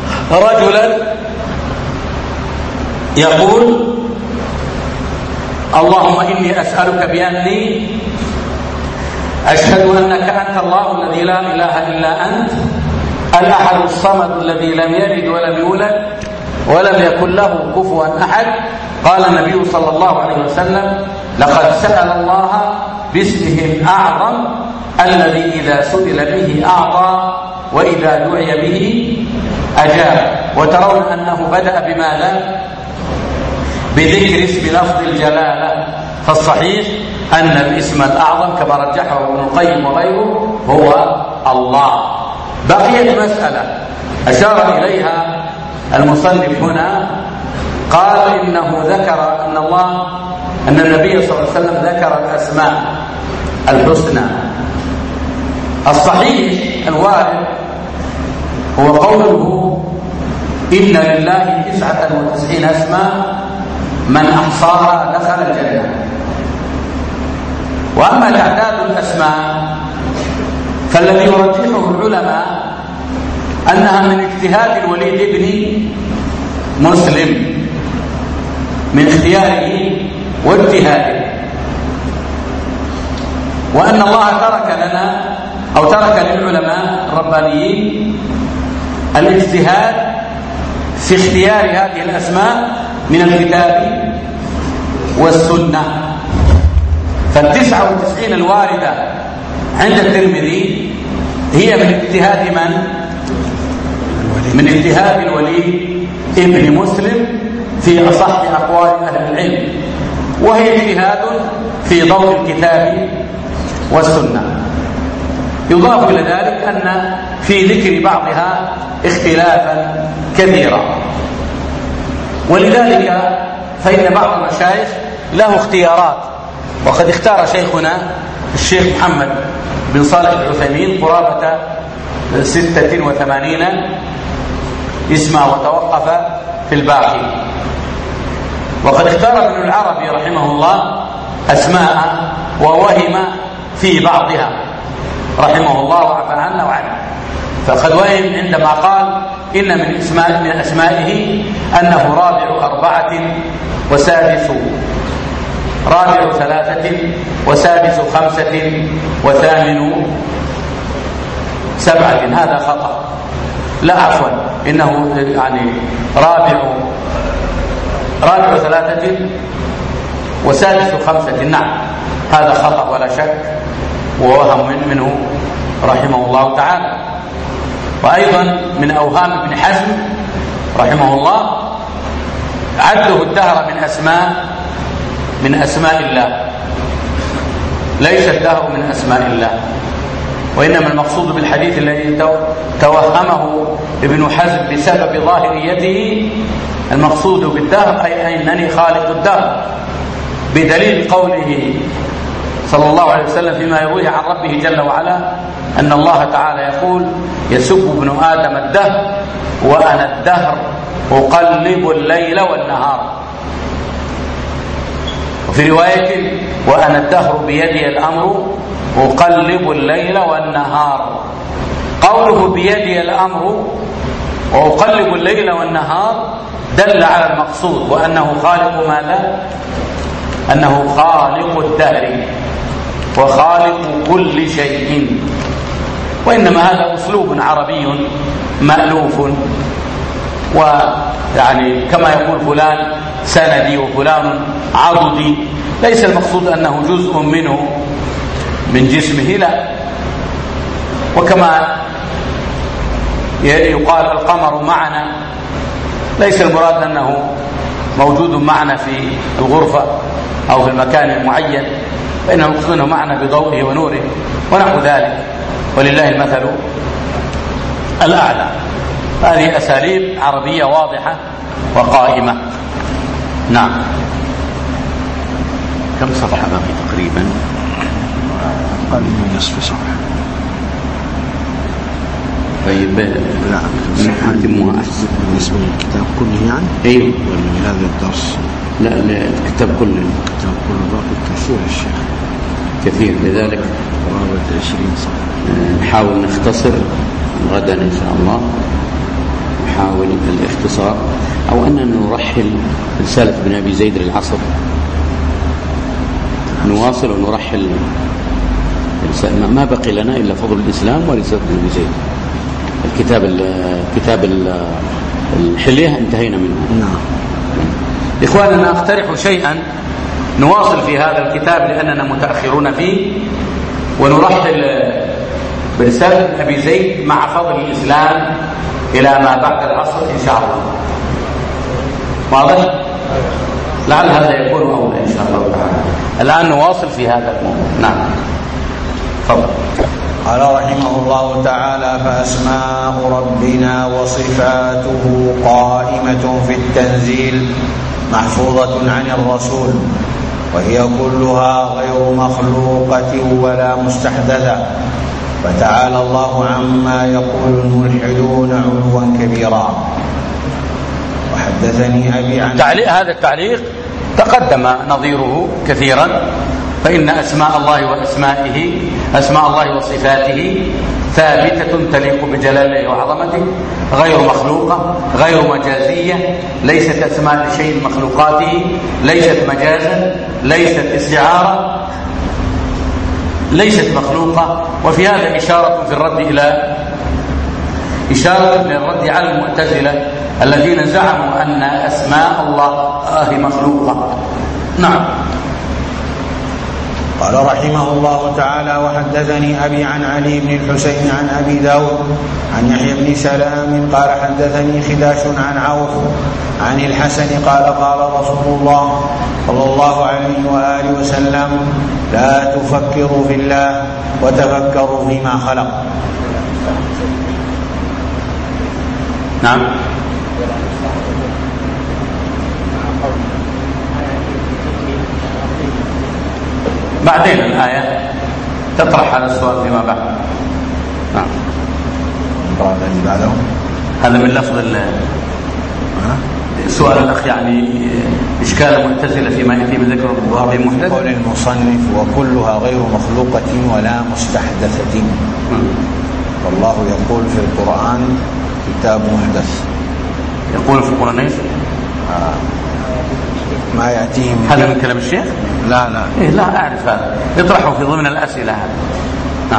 رجلا يقول اللهم إني أسألك بأني أشهد أنك أنت الله الذي لا إله إلا أنت الأحد الصمد الذي لم يلد ولم يولد ولم يكن له كفوا أحد. قال النبي صلى الله عليه وسلم لقد سأل الله باسمه الأعظم الذي إذا سئل به أعطى وإذا دعي به أجاب. وترون أنه بدأ بماذا؟ بذكر اسم لفظ الجلالة. فالصحيح أن الاسم الأعظم كما رجحه ابن القيم وغيره هو الله. بقيت مسألة أشار إليها المصنف هنا، قال إنه ذكر أن الله أن النبي صلى الله عليه وسلم ذكر الأسماء الحسنى. الصحيح الوارد هو قوله إن لله تسعة وتسعين اسما من أحصاها دخل الجنة. وأما تعداد الأسماء فالذي يرجحه العلماء أنها من اجتهاد الوليد بن مسلم، من اختياره واجتهاده، وأن الله ترك لنا أو ترك للعلماء الربانيين الاجتهاد في اختيار هذه الأسماء من الكتاب والسنة. فالتسعة وتسعين الواردة عند الترمذي هي من اجتهاد من؟ من اجتهاد الوليد ابن مسلم في أصح أقوال أهل العلم، وهي اجتهاد في ضوء الكتاب والسنة. يضاف إلى ذلك أن في ذكر بعضها اختلافا كثيرا، ولذلك فإن بعض المشايخ له اختيارات. وقد اختار شيخنا الشيخ محمد بن صالح العثيمين قرابة ستة وثمانين اسما وتوقف في الباقي. وقد اختار ابن العربي رحمه الله أسماء ووهم في بعضها رحمه الله وعفى عنا وعنه. فقد وهم عندما قال إن من اسماء من أسمائه أنه رابع أربعة وسادس رابع ثلاثة وسادس خمسة وثامن سبعة. هذا خطأ، لا عفوا، إنه يعني رابع رابع ثلاثة وسادس خمسة. نعم هذا خطأ ولا شك، ووهم منه رحمه الله تعالى. وأيضا من أوهام ابن حزم رحمه الله عده الدهر من أسماء من أسماء الله، ليس الدهر من أسماء الله، وإنما المقصود بالحديث الذي توهمه ابن حزم بسبب ظاهريته المقصود بالدهر أي أنني خالق الدهر، بدليل قوله صلى الله عليه وسلم فيما يرويه عن ربه جل وعلا أن الله تعالى يقول يسب ابن آدم الدهر وأنا الدهر أقلب الليل والنهار. وفي رواية وأنا الدهر بيدي الأمر أقلب الليل والنهار. قوله بيدي الأمر وأقلب الليل والنهار دل على المقصود، وأنه خالق ماذا؟ أنه خالق الدهر وخالق كل شيء. وإنما هذا أسلوب عربي مألوف، ويعني كما يقول فلان سندي وفلان عضدي، ليس المقصود أنه جزء منه من جسمه، لا. وكما يقال القمر معنا، ليس المراد أنه موجود معنا في الغرفة أو في المكان المعين، فإنه المقصود معنا بضوءه ونوره ونحو ذلك، ولله المثل الأعلى. هذه أساليب عربية واضحة وقائمة. نعم. كم صفحة باقي تقريبا؟ أقل من نصف صفحة. طيب نعم نتمها أحسن بالنسبة للكتاب كله يعني؟ أيوه، ولا هذا الدرس؟ لا لا الكتاب كله. الكتاب كله باقي كثير الشيخ، كثير، لذلك قرابة عشرين صفحة. نحاول نختصر غدا إن شاء الله، نحاول الاختصار، أو أننا نرحل رسالة ابن أبي زيد العصر نواصل ونرحل. ما بقي لنا إلا فضل الإسلام ورسالة ابن زيد. الكتاب كتاب الحلية انتهينا منه. نعم. إخواننا أقترح شيئا نواصل في هذا الكتاب لأننا متأخرون فيه، ونرحل برسالة أبي زيد مع فضل الإسلام إلى ما بعد العصر إن شاء الله. واضح؟ لعل هذا يكون أولى إن شاء الله تعالى. الآن نواصل في هذا الموضوع. نعم. تفضل. قال رحمه الله تعالى: فأسماء ربنا وصفاته قائمة في التنزيل محفوظة عن الرسول، وهي كلها غير مخلوقة ولا مستحدثة، فتعالى الله عما يقول الملحدون علوا كبيرا. وحدثني أبي عن تعليق هذا التعليق تقدم نظيره كثيرا، فإن أسماء الله وأسمائه أسماء الله وصفاته ثابتة تليق بجلاله وعظمته، غير مخلوقة، غير مجازية، ليست أسماء لشيء مخلوقاته، ليست مجازا، ليست استعارة، ليست مخلوقة. وفي هذا إشارة في الرد إلى إشارة للرد على المعتزلة الذين زعموا أن أسماء الله مخلوقة. نعم. قال رحمه الله تعالى: وحدثني أبي عن علي بن الحسين عن أبي داود عن يحيى بن سلام قال حدثني خداش عن عوف عن الحسن قال قال رسول الله صلى الله عليه وآله وسلم: لا تفكروا في الله وتفكروا فيما خلق. نعم. بعدين الآية تطرح هذا السؤال فيما بعد. نعم. هذا من لفظ سؤال الأخ، يعني إشكال المعتزلة فيما يأتي من ذكر الله محدث. قول المصنف: وكلها غير مخلوقة ولا مستحدثة. والله يقول في القرآن: كتاب محدث. يقول في القرآن ايش؟ آه. ما يأتيهم. هذا من كلام الشيخ؟ لا لا إيه لا أعرف هذا، يطرحه في ضمن الأسئلة هذا. نعم.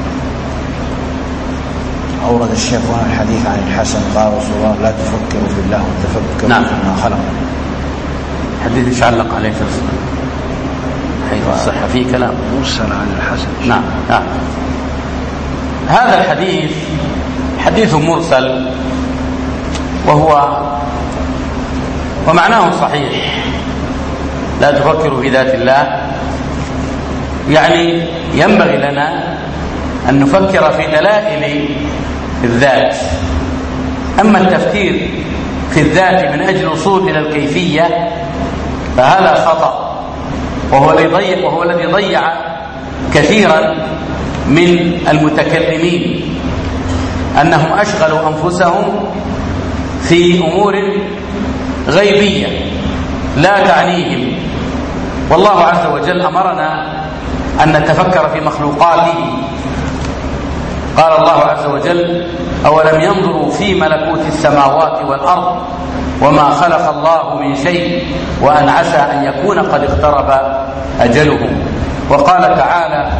أورد الشيخ هنا الحديث عن الحسن قال رسول الله: لا تفكروا في الله وتفكروا نعم. فيما خلق. حديث يش علق عليه في الصحة، حيث الصحة فيه كلام مرسل عن الحسن. نعم. نعم. هذا الحديث حديث مرسل، وهو ومعناه صحيح. لا تفكروا في ذات الله، يعني ينبغي لنا أن نفكر في دلائل الذات. أما التفكير في الذات من أجل الوصول إلى الكيفية فهذا خطأ، وهو الذي ضيع وهو الذي ضيع كثيرا من المتكلمين، أنهم أشغلوا أنفسهم في أمور غيبية لا تعنيهم. والله عز وجل أمرنا أن نتفكر في مخلوقاته. قال الله عز وجل: أولم ينظروا في ملكوت السماوات والأرض وما خلق الله من شيء وأن عسى أن يكون قد اقترب أجلهم. وقال تعالى: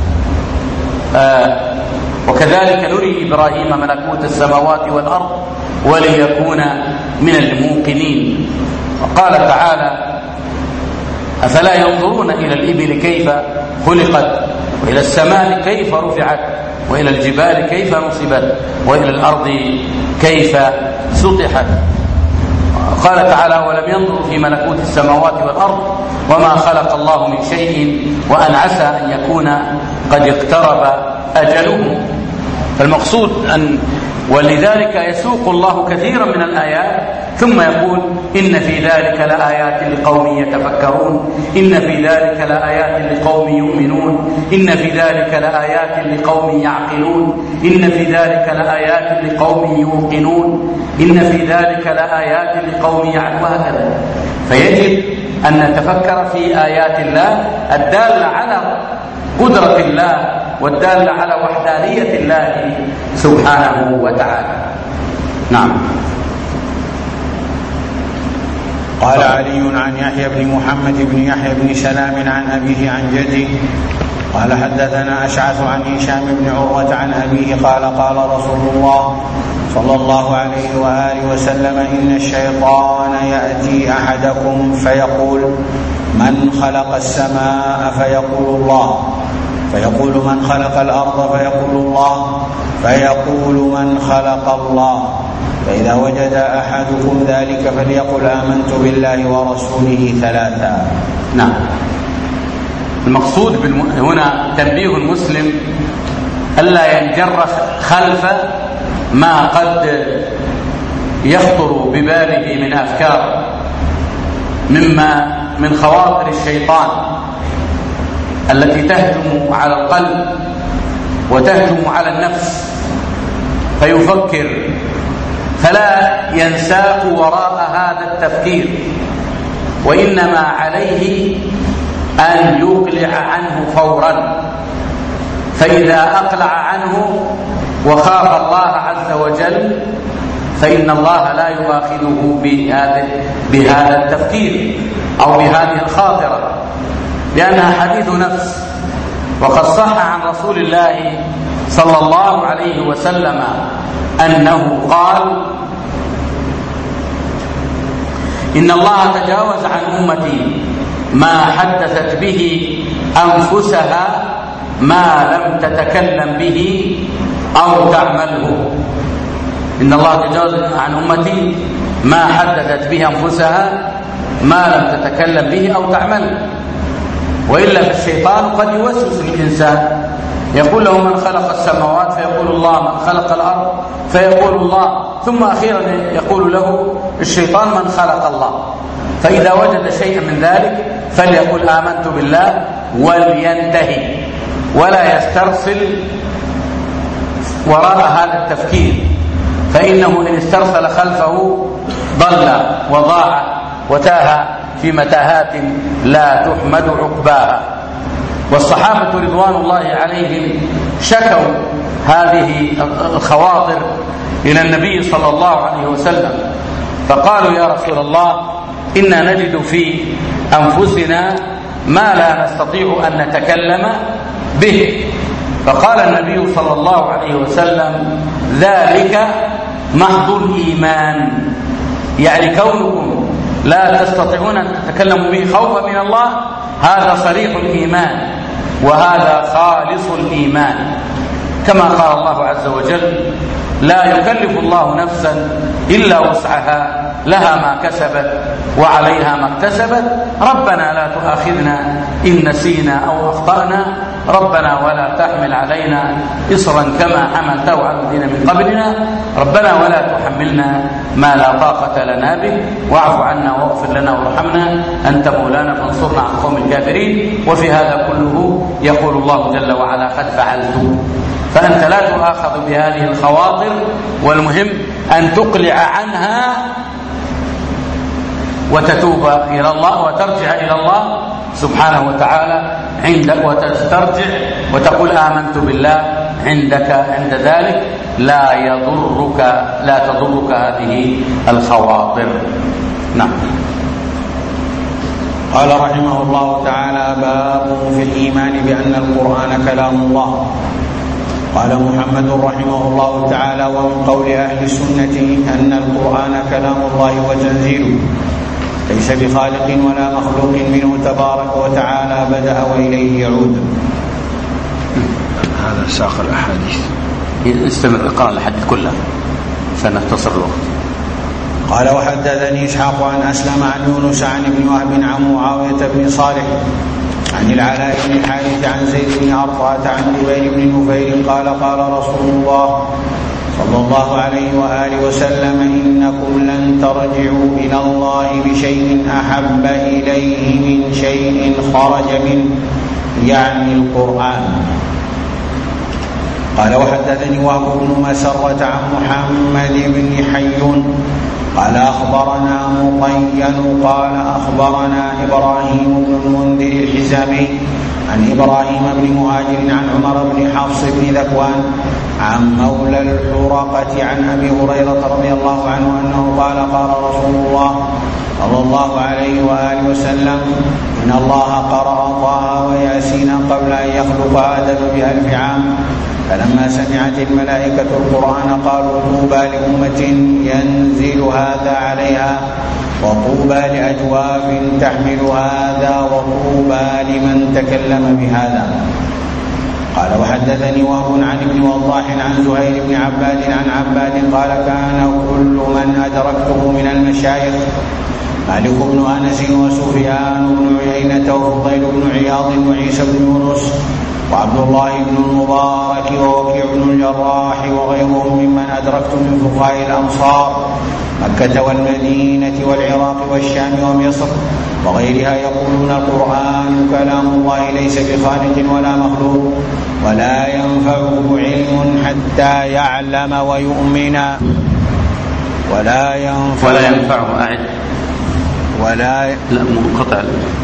آه وكذلك نري إبراهيم ملكوت السماوات والأرض وليكون من الموقنين. وقال تعالى: أفلا ينظرون إلى الإبل كيف خلقت وإلى السماء كيف رفعت وإلى الجبال كيف نصبت وإلى الأرض كيف سطحت. قال تعالى: ولم ينظروا في ملكوت السماوات والأرض وما خلق الله من شيء وأن عسى أن يكون قد اقترب أجلهم. فالمقصود أن ولذلك يسوق الله كثيرا من الآيات ثم يقول: إن في ذلك لآيات لقوم يتفكرون، إن في ذلك لآيات لقوم يؤمنون، إن في ذلك لآيات لقوم يعقلون، إن في ذلك لآيات لقوم يوقنون، إن في ذلك لآيات لقوم يعلمون. وهكذا. فيجب أن نتفكر في آيات الله الدالة على قدرة الله والدالة على وحدانية الله سبحانه وتعالى. نعم. قال علي عن يحيى بن محمد بن يحيى بن سلام عن أبيه عن جده قال حدثنا أشعث عن هشام بن عروة عن أبيه قال قال رسول الله صلى الله عليه وآله وسلم إن الشيطان يأتي أحدكم فيقول من خلق السماء فيقول الله فيقول من خلق الأرض فيقول الله فيقول من خلق الله فإذا وجد أحدكم ذلك فليقل آمنت بالله ورسوله ثلاثا. نعم. المقصود هنا تنبيه المسلم ألا ينجر خلف ما قد يخطر بباله من أفكار مما من خواطر الشيطان التي تهجم على القلب وتهجم على النفس فيفكر، فلا ينساق وراء هذا التفكير، وإنما عليه أن يقلع عنه فورا. فإذا أقلع عنه وخاف الله عز وجل فإن الله لا يؤاخذه بهذا التفكير أو بهذه الخاطرة، لأنها حديث نفس. وقد صح عن رسول الله صلى الله عليه وسلم أنه قال إن الله تجاوز عن أمتي ما حدثت به أنفسها ما لم تتكلم به أو تعمله. إن الله تجاوز عن أمتي ما حدثت به أنفسها ما لم تتكلم به أو تعمله. وإلا فالشيطان قد يوسوس الإنسان، يقول له من خلق السماوات فيقول الله، من خلق الأرض فيقول الله، ثم أخيرا يقول له الشيطان من خلق الله. فإذا وجد شيئا من ذلك فليقول آمنت بالله ولينتهي، ولا يسترسل وراء هذا التفكير، فإنه إن استرسل خلفه ضل وضاع وتاه في متاهات لا تحمد عقباها. والصحابة رضوان الله عليهم شكوا هذه الخواطر إلى النبي صلى الله عليه وسلم، فقالوا يا رسول الله إنا نجد في أنفسنا ما لا نستطيع أن نتكلم به. فقال النبي صلى الله عليه وسلم ذلك محض الإيمان، يعني كونكم لا تستطيعون أن تتكلموا به خوفا من الله هذا صريح الإيمان، وهذا خالص الإيمان. كما قال الله عز وجل لا يكلف الله نفسا إلا وسعها لها ما كسبت وعليها ما اكتسبت ربنا لا تؤاخذنا إن نسينا أو أخطأنا ربنا ولا تحمل علينا إصرا كما حملته على الذين من قبلنا ربنا ولا تحملنا ما لا طاقة لنا به واعف عنا واغفر لنا وارحمنا أنت مولانا فانصرنا على القوم الكافرين. وفي هذا كله يقول الله جل وعلا قد فعلت. فأنت لا تؤاخذ بهذه الخواطر، والمهم أن تقلع عنها وتتوب إلى الله وترجع إلى الله سبحانه وتعالى عندك، وتسترجع وتقول آمنت بالله عندك. عند ذلك لا يضرك لا تضرك هذه الخواطر. نعم. قال رحمه الله تعالى باب في الإيمان بأن القرآن كلام الله. قال محمد رحمه الله تعالى ومن قول أهل السنة أن القرآن كلام الله وتنزيله ليس بخالق ولا مخلوق منه تبارك وتعالى بدأ وإليه يعود. هذا ساق الأحاديث. استمر اقرأ الحديث كله سنختصر الوقت. قال وحدثني إسحاق عن أسلم عن يونس عن ابن وهب عن معاوية بن صالح عن العلاء بن الحارث عن زيد بن أرطاة عن جبير بن نفير قال قال رسول الله صلى الله عليه وآله وسلم إنكم لن ترجعوا إلى الله بشيء أحب إليه من شيء خرج منه يعني القرآن. قال وحدثني وهب بن مسرة عن محمد بن حيون قال أخبرنا مطين قال أخبرنا إبراهيم بن المنذر الحزامي عن إبراهيم بن مهاجر عن عمر بن حفص بن ذكوان عن مولى الحرقة عن أبي هريرة رضي الله عنه أنه قال قال رسول الله صلى الله عليه وآله وسلم: إن الله قرأ طه وياسين قبل أن يخلق آدم بألف عام، فلما سمعت الملائكة القرآن قالوا: طوبى لأمة ينزل هذا عليها، وطوبى لأجواف تحمل هذا، وطوبى لمن تكلم بهذا. قال: وحدثني وهب عن ابن وضاح عن زهير بن عباد عن عباد قال: كان كل من أدركته من المشايخ مالك بن أنس وسفيان بن عيينة وفضيل بن عياض وعيسى بن يونس وعبد الله بن المبارك ووكيع بن الجراح وغيرهم ممن أدركت من فقهاء الأمصار مكة والمدينة والعراق والشام ومصر وغيرها يقولون: القرآن كلام الله ليس بخالق ولا مخلوق، ولا ينفعه علم حتى يعلم ويؤمن، ولا ينفع ولا ينفعه أعد ولا لا منقطع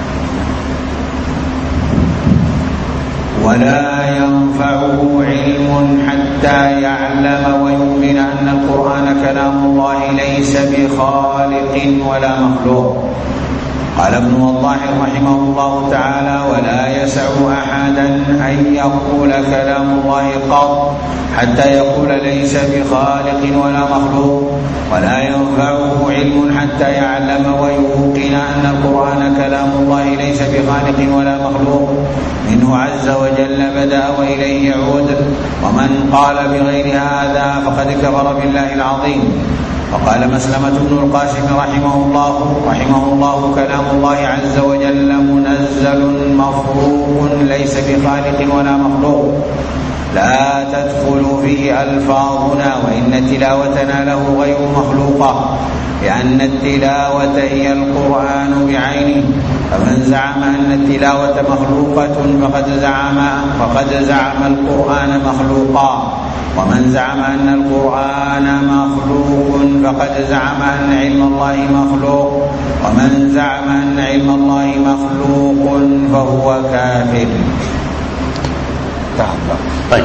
ولا ينفعه علم حتى يعلم ويؤمن أن القرآن كلام الله ليس بخالق ولا مخلوق. قال ابن وضاح رحمه الله تعالى: ولا يسع أحدا أن يقول كلام الله قط حتى يقول ليس بخالق ولا مخلوق، ولا ينفعه علم حتى يعلم ويوقن أن القرآن كلام الله ليس بخالق ولا مخلوق، منه عز وجل بدأ وإليه يعود، ومن قال بغير هذا فقد كفر بالله العظيم. وقال مسلمة بن القاسم رحمه الله رحمه الله: كلام الله عز وجل منزل مفروق ليس بخالق ولا مخلوق، لا تدخل فيه ألفاظنا، وإن تلاوتنا له غير مخلوقة، لأن التلاوة هي القرآن بعينه، فمن زعم أن التلاوة مخلوقة فقد زعم فقد زعم القرآن مخلوقا، ومن زعم أن القرآن مخلوق فقد زعم أن علم الله مخلوق، ومن زعم أن علم الله مخلوق فهو كافر. طيب،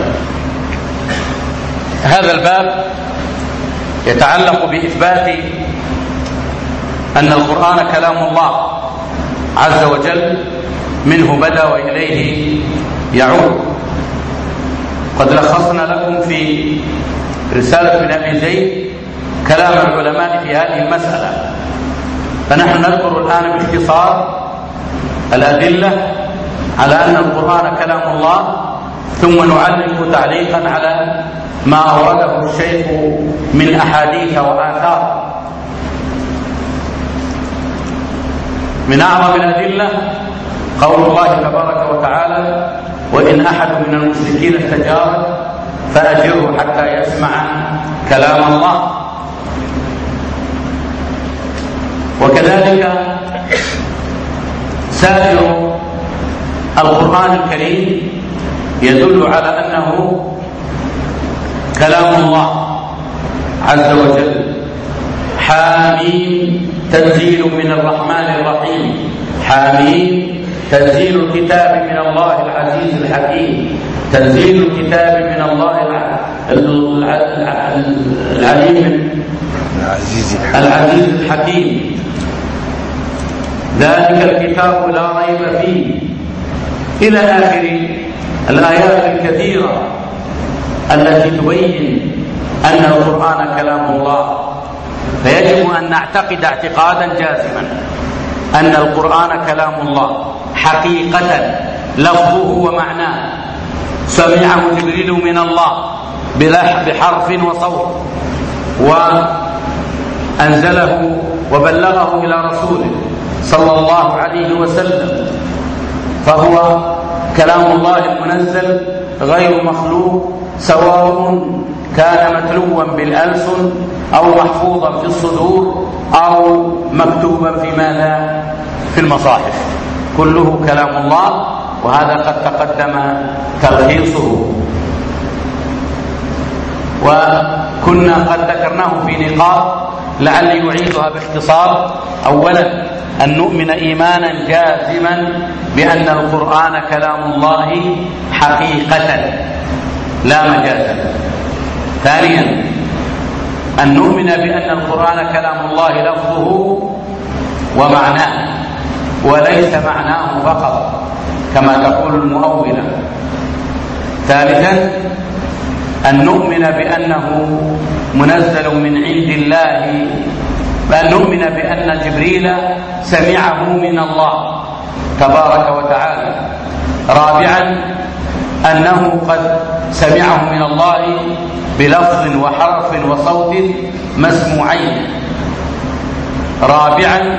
هذا الباب يتعلق بإثبات أن القرآن كلام الله عز وجل، منه بدأ وإليه يعود. قد لخصنا لكم في رسالة ابن أبي زيد كلام العلماء في هذه المسألة، فنحن نذكر الآن باختصار الأدلة على أن القرآن كلام الله، ثم نعلق تعليقا على ما أورده الشيخ من أحاديث وآثار. من أعظم الأدلة قول الله تبارك وتعالى: وإن أحد من المشركين استجارك فأجره حتى يسمع كلام الله. وكذلك سائر القرآن الكريم يدل على أنه كلام الله عز وجل. حاميم تنزيل من الرحمن الرحيم، حاميم تنزيل الكتاب من الله العزيز الحكيم، تنزيل الكتاب من الله العليم العزيز الحكيم، ذلك الكتاب لا ريب فيه، إلى آخر الآيات الكثيرة التي تبين أن القرآن كلام الله. فيجب أن نعتقد اعتقادا جازما أن القرآن كلام الله حقيقة، لفظه ومعناه، سمعه جبريل من الله بحرف وصوت، وأنزله وبلغه إلى رسوله صلى الله عليه وسلم، فهو كلام الله المنزل غير مخلوق، سواء كان متلوا بالألسن أو محفوظا في الصدور أو مكتوبا في ماذا؟ في المصاحف، كله كلام الله، وهذا قد تقدم تلخيصه، وكنا قد ذكرناه في نقاط لعلي أعيدها باختصار. أولا، أن نؤمن إيمانا جازما بأن القرآن كلام الله حقيقة لا مجازا. ثانيا، أن نؤمن بأن القرآن كلام الله لفظه ومعناه وليس معناه فقط كما تقول المؤولة. ثالثا أن نؤمن بأنه منزل من عند الله، بأن نؤمن بأن جبريل سمعه من الله تبارك وتعالى. رابعا أنه قد سمعه من الله بلفظ وحرف وصوت مسموعين. رابعا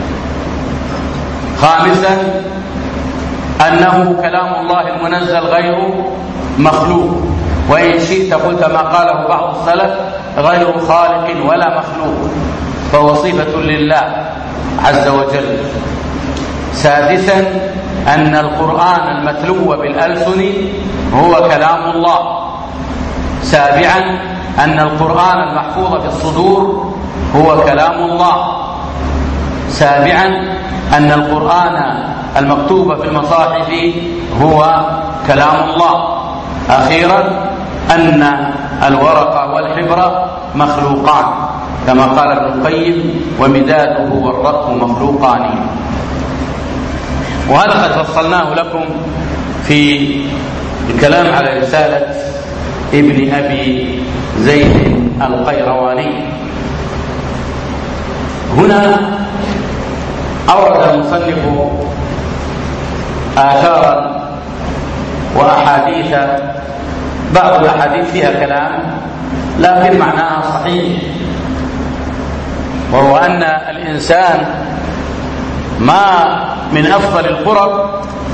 خامسا أنه كلام الله المنزل غير مخلوق، وإن شئت قلت ما قاله بعض السلف غير خالق ولا مخلوق، فهو صفة لله عز وجل. سادسا أن القرآن المتلو بالألسن هو كلام الله. سابعا أن القرآن المحفوظ في الصدور هو كلام الله. سابعا أن القرآن المكتوب في المصاحف هو كلام الله. أخيرا أن الورق والحبر مخلوقان كما قال ابن القيم: ومداده والرق مخلوقان. وهذا قد فصلناه لكم في الكلام على رسالة ابن أبي زيد القيرواني. هنا أورد المصنف آثارا وأحاديث، بعض الأحاديث فيها كلام لكن معناها صحيح، وهو أن الإنسان ما من أفضل القرب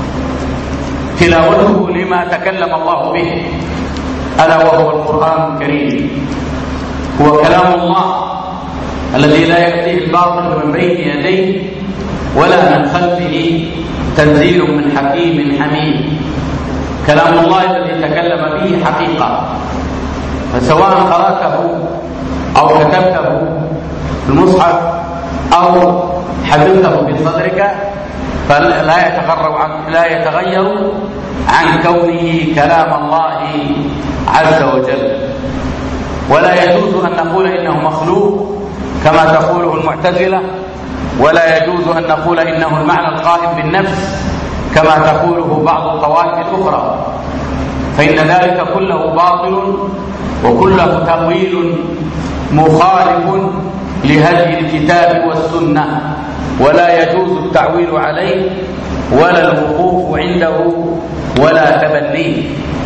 تلاوته لما تكلم الله به، ألا وهو القرآن الكريم. هو كلام الله الذي لا يأتيه الباطل من بين يديه ولا من خلفه، تنزيل من حكيم حميد. كلام الله الذي تكلم به حقيقة، فسواء قرأته أو كتبته في المصحف أو حفظته في صدرك فلا يتغير عن لا يتغير عن كونه كلام الله عز وجل. ولا يجوز أن نقول إنه مخلوق كما تقوله المعتزلة، ولا يجوز أن نقول إنه المعنى القائم بالنفس كما تقوله بعض الطوائف الأخرى، فإن ذلك كله باطل وكله تأويل مخالف لهدي الكتاب والسنة، ولا يجوز التعويل عليه ولا الوقوف عنده ولا تبنيه.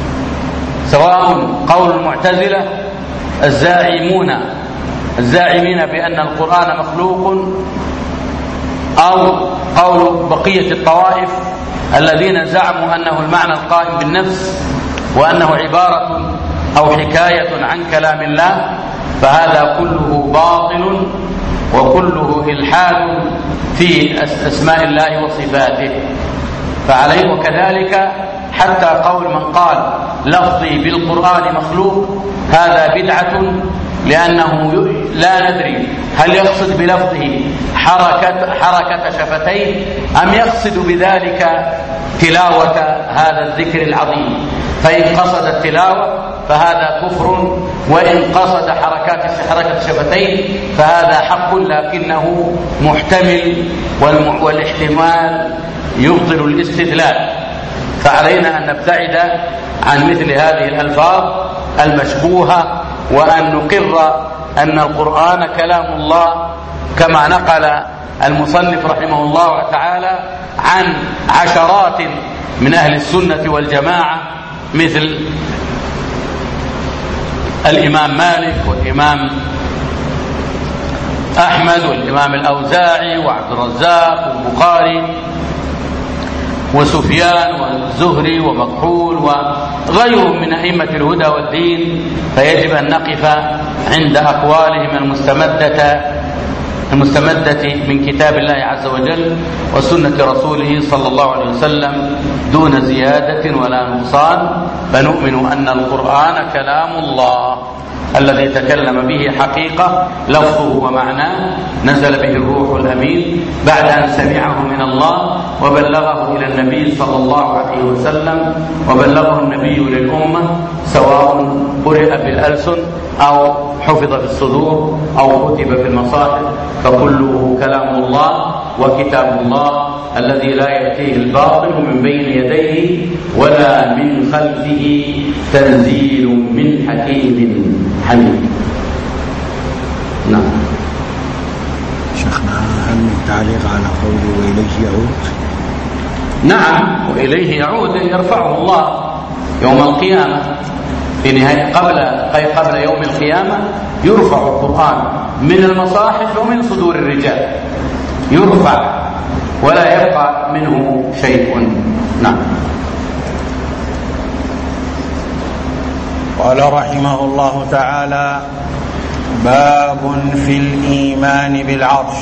سواء قول المعتزلة الزاعمون الزاعمين بأن القرآن مخلوق، أو قول بقية الطوائف الذين زعموا أنه المعنى القائم بالنفس وأنه عبارة أو حكاية عن كلام الله، فهذا كله باطل وكله إلحاد في أسماء الله وصفاته. فعليه وكذلك حتى قول من قال لفظي بالقرآن مخلوق هذا بدعة، لأنه لا ندري هل يقصد بلفظه حركة, حركة شفتيه أم يقصد بذلك تلاوة هذا الذكر العظيم. فإن قصد التلاوة فهذا كفر، وإن قصد حركات حركة الشفتين فهذا حق لكنه محتمل، والاحتمال يبطل الاستدلال. فعلينا أن نبتعد عن مثل هذه الألفاظ المشبوهة، وأن نقر أن القرآن كلام الله كما نقل المصنف رحمه الله تعالى عن عشرات من أهل السنة والجماعة، مثل الإمام مالك والإمام أحمد والإمام الأوزاعي وعبد الرزاق والبخاري وسفيان والزهري ومكحول وغيرهم من أئمة الهدى والدين. فيجب أن نقف عند أقوالهم المستمدة المستمدة من كتاب الله عز وجل وسنة رسوله صلى الله عليه وسلم دون زيادة ولا نقصان. فنؤمن أن القرآن كلام الله الذي تكلم به حقيقة لفظه ومعناه، نزل به الروح الأمين بعد أن سمعه من الله وبلغه إلى النبي صلى الله عليه وسلم، وبلغه النبي للأمة سواء قرئ بالألسن أو حفظ في الصدور أو كتب في المصاحف، فكله كلام الله وكتاب الله الذي لا يأتيه الباطل من بين يديه ولا من خلفه تنزيل من حكيم حميد. نعم. شيخنا هل من تعليق على قوله وإليه يعود؟ نعم، وإليه يعود يرفعه الله يوم القيامة في نهاية قبل قبل يوم القيامة يرفع القرآن من المصاحف ومن صدور الرجال، يرفع ولا يبقى منه شيء. نعم. قال رحمه الله تعالى: باب في الإيمان بالعرش.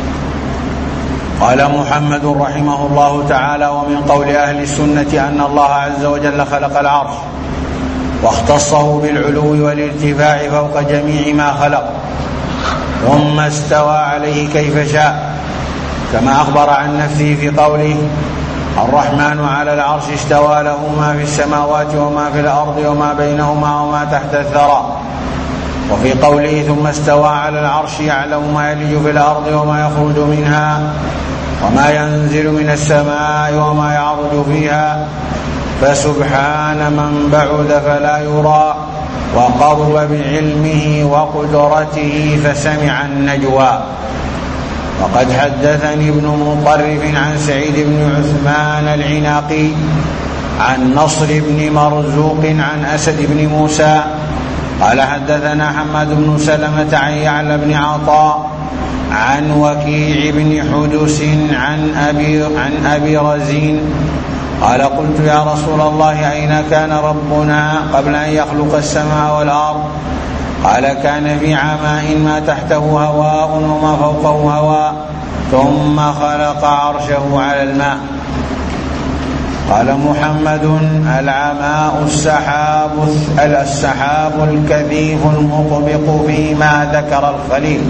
قال محمد رحمه الله تعالى: ومن قول أهل السنة أن الله عز وجل خلق العرش واختصه بالعلو والارتفاع فوق جميع ما خلق، ثم استوى عليه كيف شاء، كما أخبر عن نفسه في قوله: الرحمن على العرش استوى، له ما في السماوات وما في الأرض وما بينهما وما تحت الثرى. وفي قوله: ثم استوى على العرش يعلم ما يلج في الأرض وما يخرج منها وما ينزل من السماء وما يعرج فيها، فسبحان من بعد فلا يرى وقرب بعلمه وقدرته فسمع النجوى. وقد حدثني ابن مطرف عن سعيد بن عثمان العناقي عن نصر بن مرزوق عن أسد بن موسى قال: حدثنا حماد بن سلمة عن يعلى بن عطاء عن وكيع بن حدس عن أبي, عن أبي رزين قال: قلت يا رسول الله أين كان ربنا قبل أن يخلق السماء والأرض؟ قال: كان في عماء ما تحته هواء وما فوقه هواء، ثم خلق عرشه على الماء. قال محمد: العماء السحاب السحاب الكثيف المطبق فيما ذكر الخليل.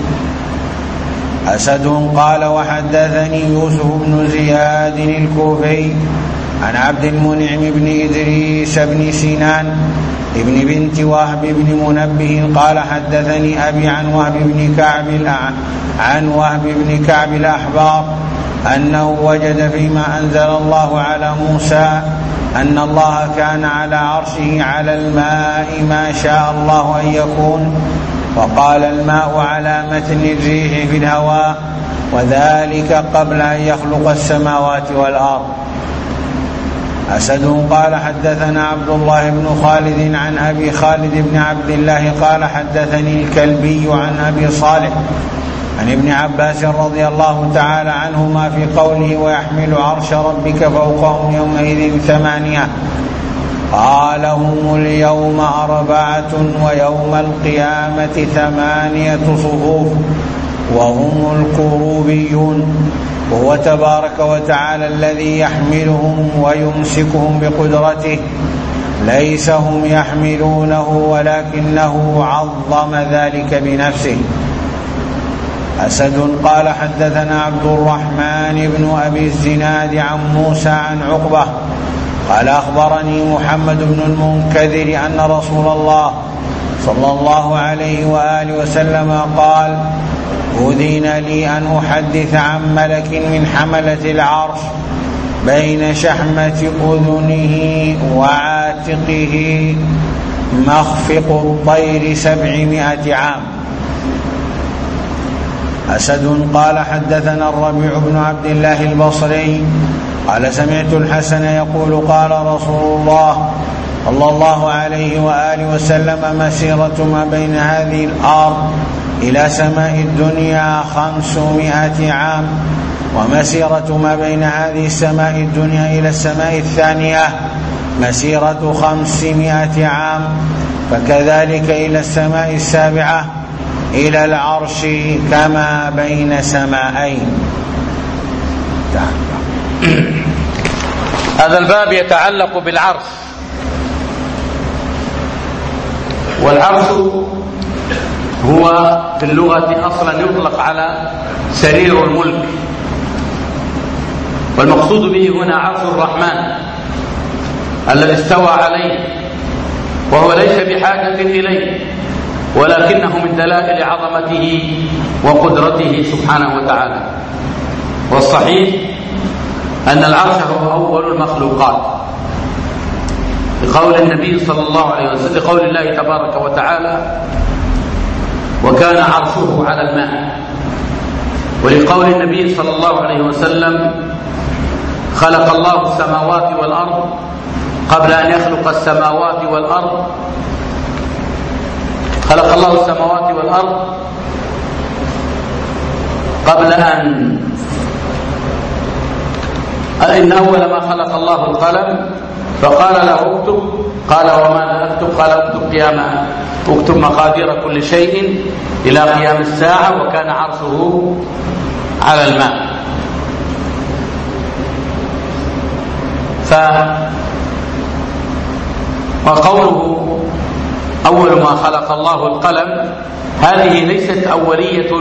أسد قال: وحدثني يوسف بن زياد الكوفي عن عبد المنعم بن إدريس بن سنان ابن بنت وهب بن منبه قال: حدثني أبي عن وهب بن كعب عن وهب بن كعب الأحبار أنه وجد فيما أنزل الله على موسى أن الله كان على عرشه على الماء ما شاء الله أن يكون، وقال: الماء على متن الريح في الهواء، وذلك قبل أن يخلق السماوات والأرض. أسد قال: حدثنا عبد الله بن خالد عن أبي خالد بن عبد الله قال: حدثني الكلبي عن أبي صالح عن ابن عباس رضي الله تعالى عنهما في قوله: ويحمل عرش ربك فوقهم يومئذ ثمانية، قال: هم اليوم أربعة ويوم القيامة ثمانية صفوف وهم الكروبيون، وهو تبارك وتعالى الذي يحملهم ويمسكهم بقدرته، ليس هم يحملونه ولكنه عظم ذلك بنفسه. أسد قال: حدثنا عبد الرحمن بن أبي الزناد عن موسى عن عقبة قال: أخبرني محمد بن المنكدر أن رسول الله صلى الله عليه وآله وسلم قال: أذن لي أن أحدث عن ملك من حملة العرش بين شحمة أذنه وعاتقه مخفق الطير سبعمائة عام. أسد قال: حدثنا الربيع بن عبد الله البصري قال: سمعت الحسن يقول: قال رسول الله صلى الله عليه وآله وسلم: مسيرة ما بين هذه الأرض إلى سماء الدنيا خمسمائة عام، ومسيرة ما بين هذه السماء الدنيا إلى السماء الثانية مسيرة خمسمائة عام، فكذلك إلى السماء السابعة إلى العرش كما بين سماءين. هذا الباب يتعلق بالعرش، والعرش هو في اللغة أصلا يطلق على سرير الملك، والمقصود به هنا عرش الرحمن الذي استوى عليه، وهو ليس بحاجة إليه، ولكنه من دلائل عظمته وقدرته سبحانه وتعالى. والصحيح أن العرش هو أول المخلوقات، لقول النبي صلى الله عليه وسلم، لقول الله تبارك وتعالى: وكان عرشه على الماء، ولقول النبي صلى الله عليه وسلم: خلق الله السماوات والأرض قبل أن يخلق السماوات والأرض خلق الله السماوات والأرض قبل أن إن أول ما خلق الله القلم فقال له اكتب، قال وماذا أكتب؟ قال اكتب قيام اكتب مقادير كل شيء إلى قيام الساعة، وكان عرشه على الماء. ف وقوله أول ما خلق الله القلم، هذه ليست أولية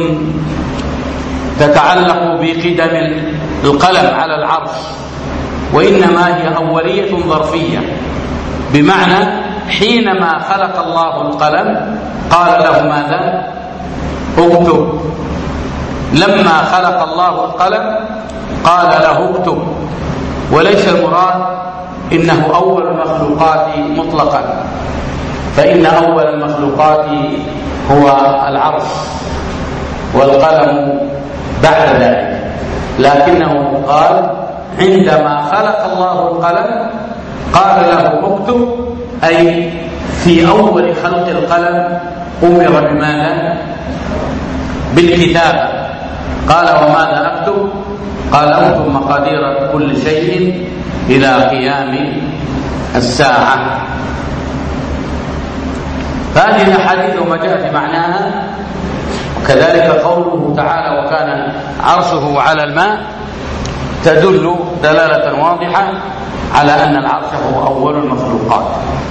تتعلق بقدم القلم على العرش، وإنما هي أولية ظرفية، بمعنى حينما خلق الله القلم قال له ماذا؟ اكتب. لما خلق الله القلم قال له اكتب، وليس المراد إنه أول المخلوقات مطلقا، فإن أول المخلوقات هو العرش والقلم بعد ذلك، لكنه قال عندما خلق الله القلم قال له اكتب، أي في أول خلق القلم أمر بماذا؟ بالكتابة. قال وماذا أكتب؟ قال اكتب مقادير كل شيء إلى قيام الساعة. فهذه الأحاديث وما جاء في معناها، وكذلك قوله تعالى وكان عرشه على الماء، تدل دلالة واضحة على أن العرش هو أول المخلوقات.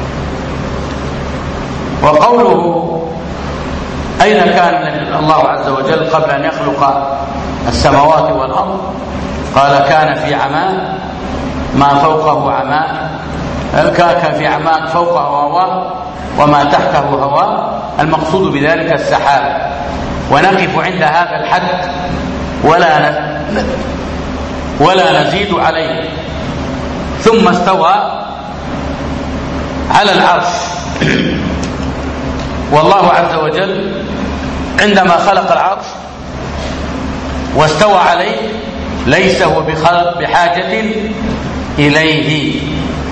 وقوله أين كان الله عز وجل قبل أن يخلق السماوات والأرض؟ قال كان في عماء ما فوقه عماء، كان في عماء فوقه هواء وما تحته هواء، المقصود بذلك السحاب. ونقف عند هذا الحد ولا ولا نزيد عليه. ثم استوى على العرش، والله عز وجل عندما خلق العرش واستوى عليه ليس هو بحاجة إليه،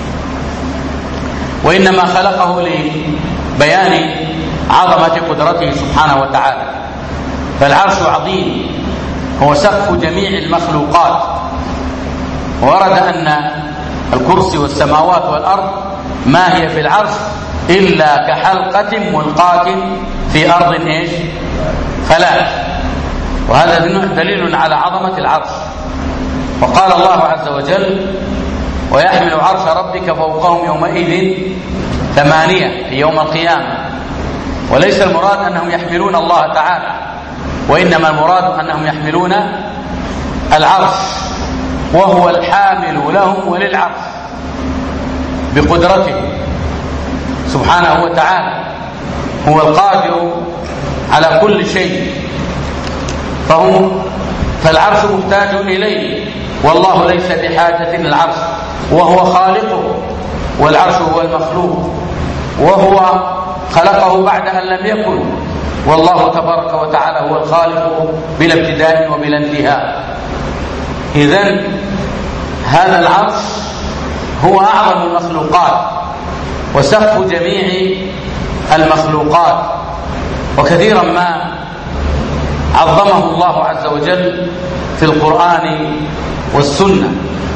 وإنما خلقه لبيان عظمة قدرته سبحانه وتعالى. فالعرش عظيم، هو سقف جميع المخلوقات. ورد أن الكرسي والسماوات والأرض ما هي في العرش إلا كحلقة ملقاة في أرض إيش؟ فلات. وهذا دليل على عظمة العرش. وقال الله عز وجل ويحمل عرش ربك فوقهم يومئذ ثمانية في يوم القيامة. وليس المراد أنهم يحملون الله تعالى، وإنما المراد أنهم يحملون العرش، وهو الحامل لهم وللعرش بقدرته سبحانه وتعالى. هو القادر على كل شيء، فهو فالعرش محتاج إليه، والله ليس بحاجة للعرش، وهو خالقه، والعرش هو المخلوق، وهو خلقه بعد أن لم يكن، والله تبارك وتعالى هو الخالق بلا ابتداء وبلا انتهاء. إذن هذا العرش هو أعظم المخلوقات وسقف جميع المخلوقات، وكثيرا ما عظمه الله عز وجل في القرآن والسنة.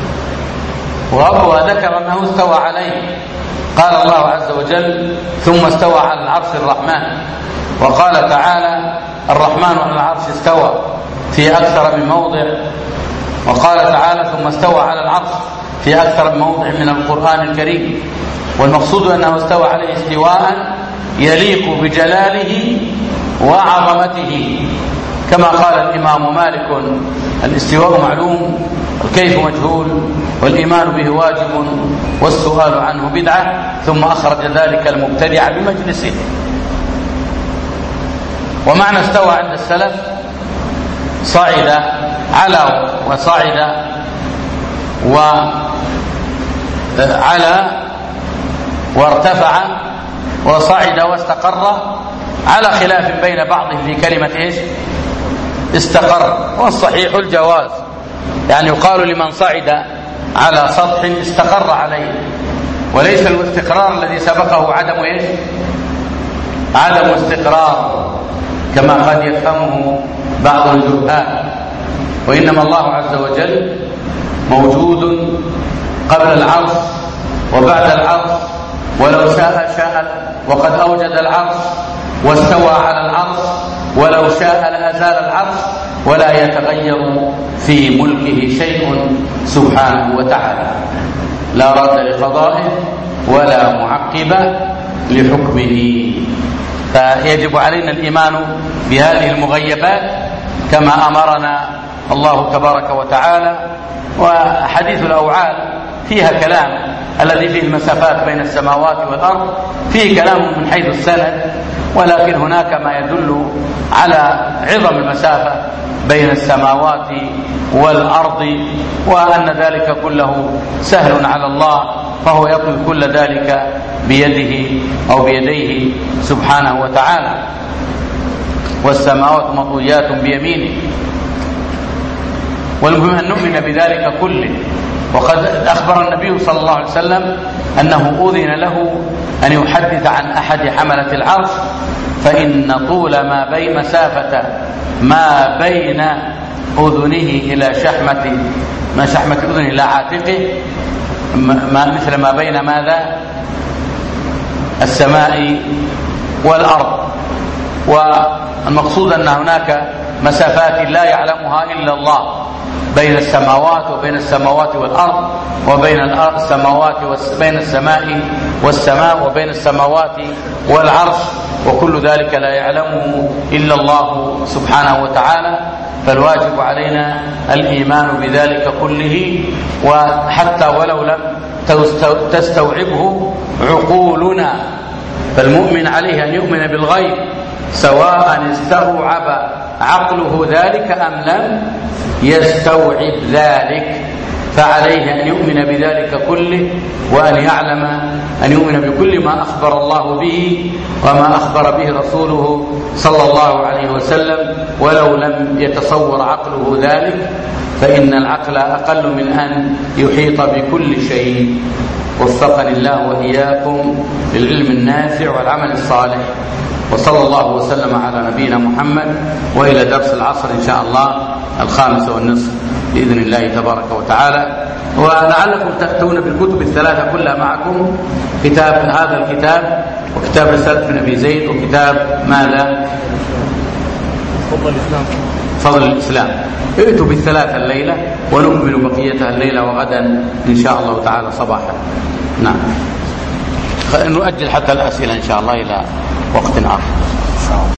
وذكر أنه استوى عليه، قال الله عز وجل ثم استوى على العرش الرحمن. وقال تعالى الرحمن على العرش استوى في أكثر من موضع. وقال تعالى ثم استوى على العرش في أكثر من موضع من القرآن الكريم. والمقصود أنه استوى عليه استواء يليق بجلاله وعظمته، كما قال الإمام مالك الاستواء معلوم والكيف مجهول والإيمان به واجب والسؤال عنه بدعة، ثم أخرج ذلك المبتدع بمجلسه. ومعنى استوى عند السلف صعد علا وصعد وعلى وارتفع وصعد واستقر، على خلاف بين بعضهم في كلمة ايش؟ استقر. والصحيح الجواز، يعني يقال لمن صعد على سطح استقر عليه، وليس الاستقرار الذي سبقه عدم ايش؟ عدم استقرار كما قد يفهمه بعض الجهال. وإنما الله عز وجل موجود قبل العرش وبعد العرش، ولو شاء شاء، وقد أوجد العرش واستوى على العرش، ولو شاء لأزال العرش، ولا يتغير في ملكه شيء سبحانه وتعالى، لا راد لقضائه ولا معقب لحكمه. فيجب علينا الإيمان بهذه المغيبات كما أمرنا الله تبارك وتعالى. وحديث الأوعال فيها كلام، الذي فيه المسافات بين السماوات والأرض فيه كلام من حيث السند، ولكن هناك ما يدل على عظم المسافة بين السماوات والأرض، وأن ذلك كله سهل على الله، فهو يطوي كل ذلك بيده أو بيديه سبحانه وتعالى. والسماوات مطويات بيمينه. والمهم أن نؤمن بذلك كله. وقد أخبر النبي صلى الله عليه وسلم أنه أذن له أن يحدث عن أحد حملة العرش، فإن طول ما بين مسافة ما بين أذنه إلى شحمة ما شحمة أذنه إلى عاتقه ما مثل ما بين ماذا؟ السماء والأرض. والمقصود أن هناك مسافات لا يعلمها إلا الله بين السماوات وبين السماوات والأرض، وبين السماوات وبين السماء والسماء، وبين السماوات والعرش، وكل ذلك لا يعلمه إلا الله سبحانه وتعالى. فالواجب علينا الإيمان بذلك كله، وحتى ولو لم تستوعبه عقولنا، فالمؤمن عليه أن يؤمن بالغيب سواء استوعب عقله ذلك أم لم يستوعب ذلك، فعليه أن يؤمن بذلك كله، وأن يعلم أن يؤمن بكل ما أخبر الله به وما أخبر به رسوله صلى الله عليه وسلم، ولو لم يتصور عقله ذلك، فإن العقل أقل من أن يحيط بكل شيء. وفقني الله وإياكم للعلم النافع والعمل الصالح، وصلى الله وسلم على نبينا محمد. وإلى درس العصر إن شاء الله الخامسة والنصف بإذن الله تبارك وتعالى. ولعلكم تأتون بالكتب الثلاثة كلها معكم، كتاب هذا الكتاب، وكتاب رسالة ابن أبي زيد، وكتاب ماذا؟ فضل الإسلام. فضل الإسلام. ائتوا بالثلاثة الليلة، ونكمل بقيتها الليلة وغدا إن شاء الله تعالى صباحا. نعم، نؤجل حتى الأسئلة إن شاء الله إلى وقت آخر.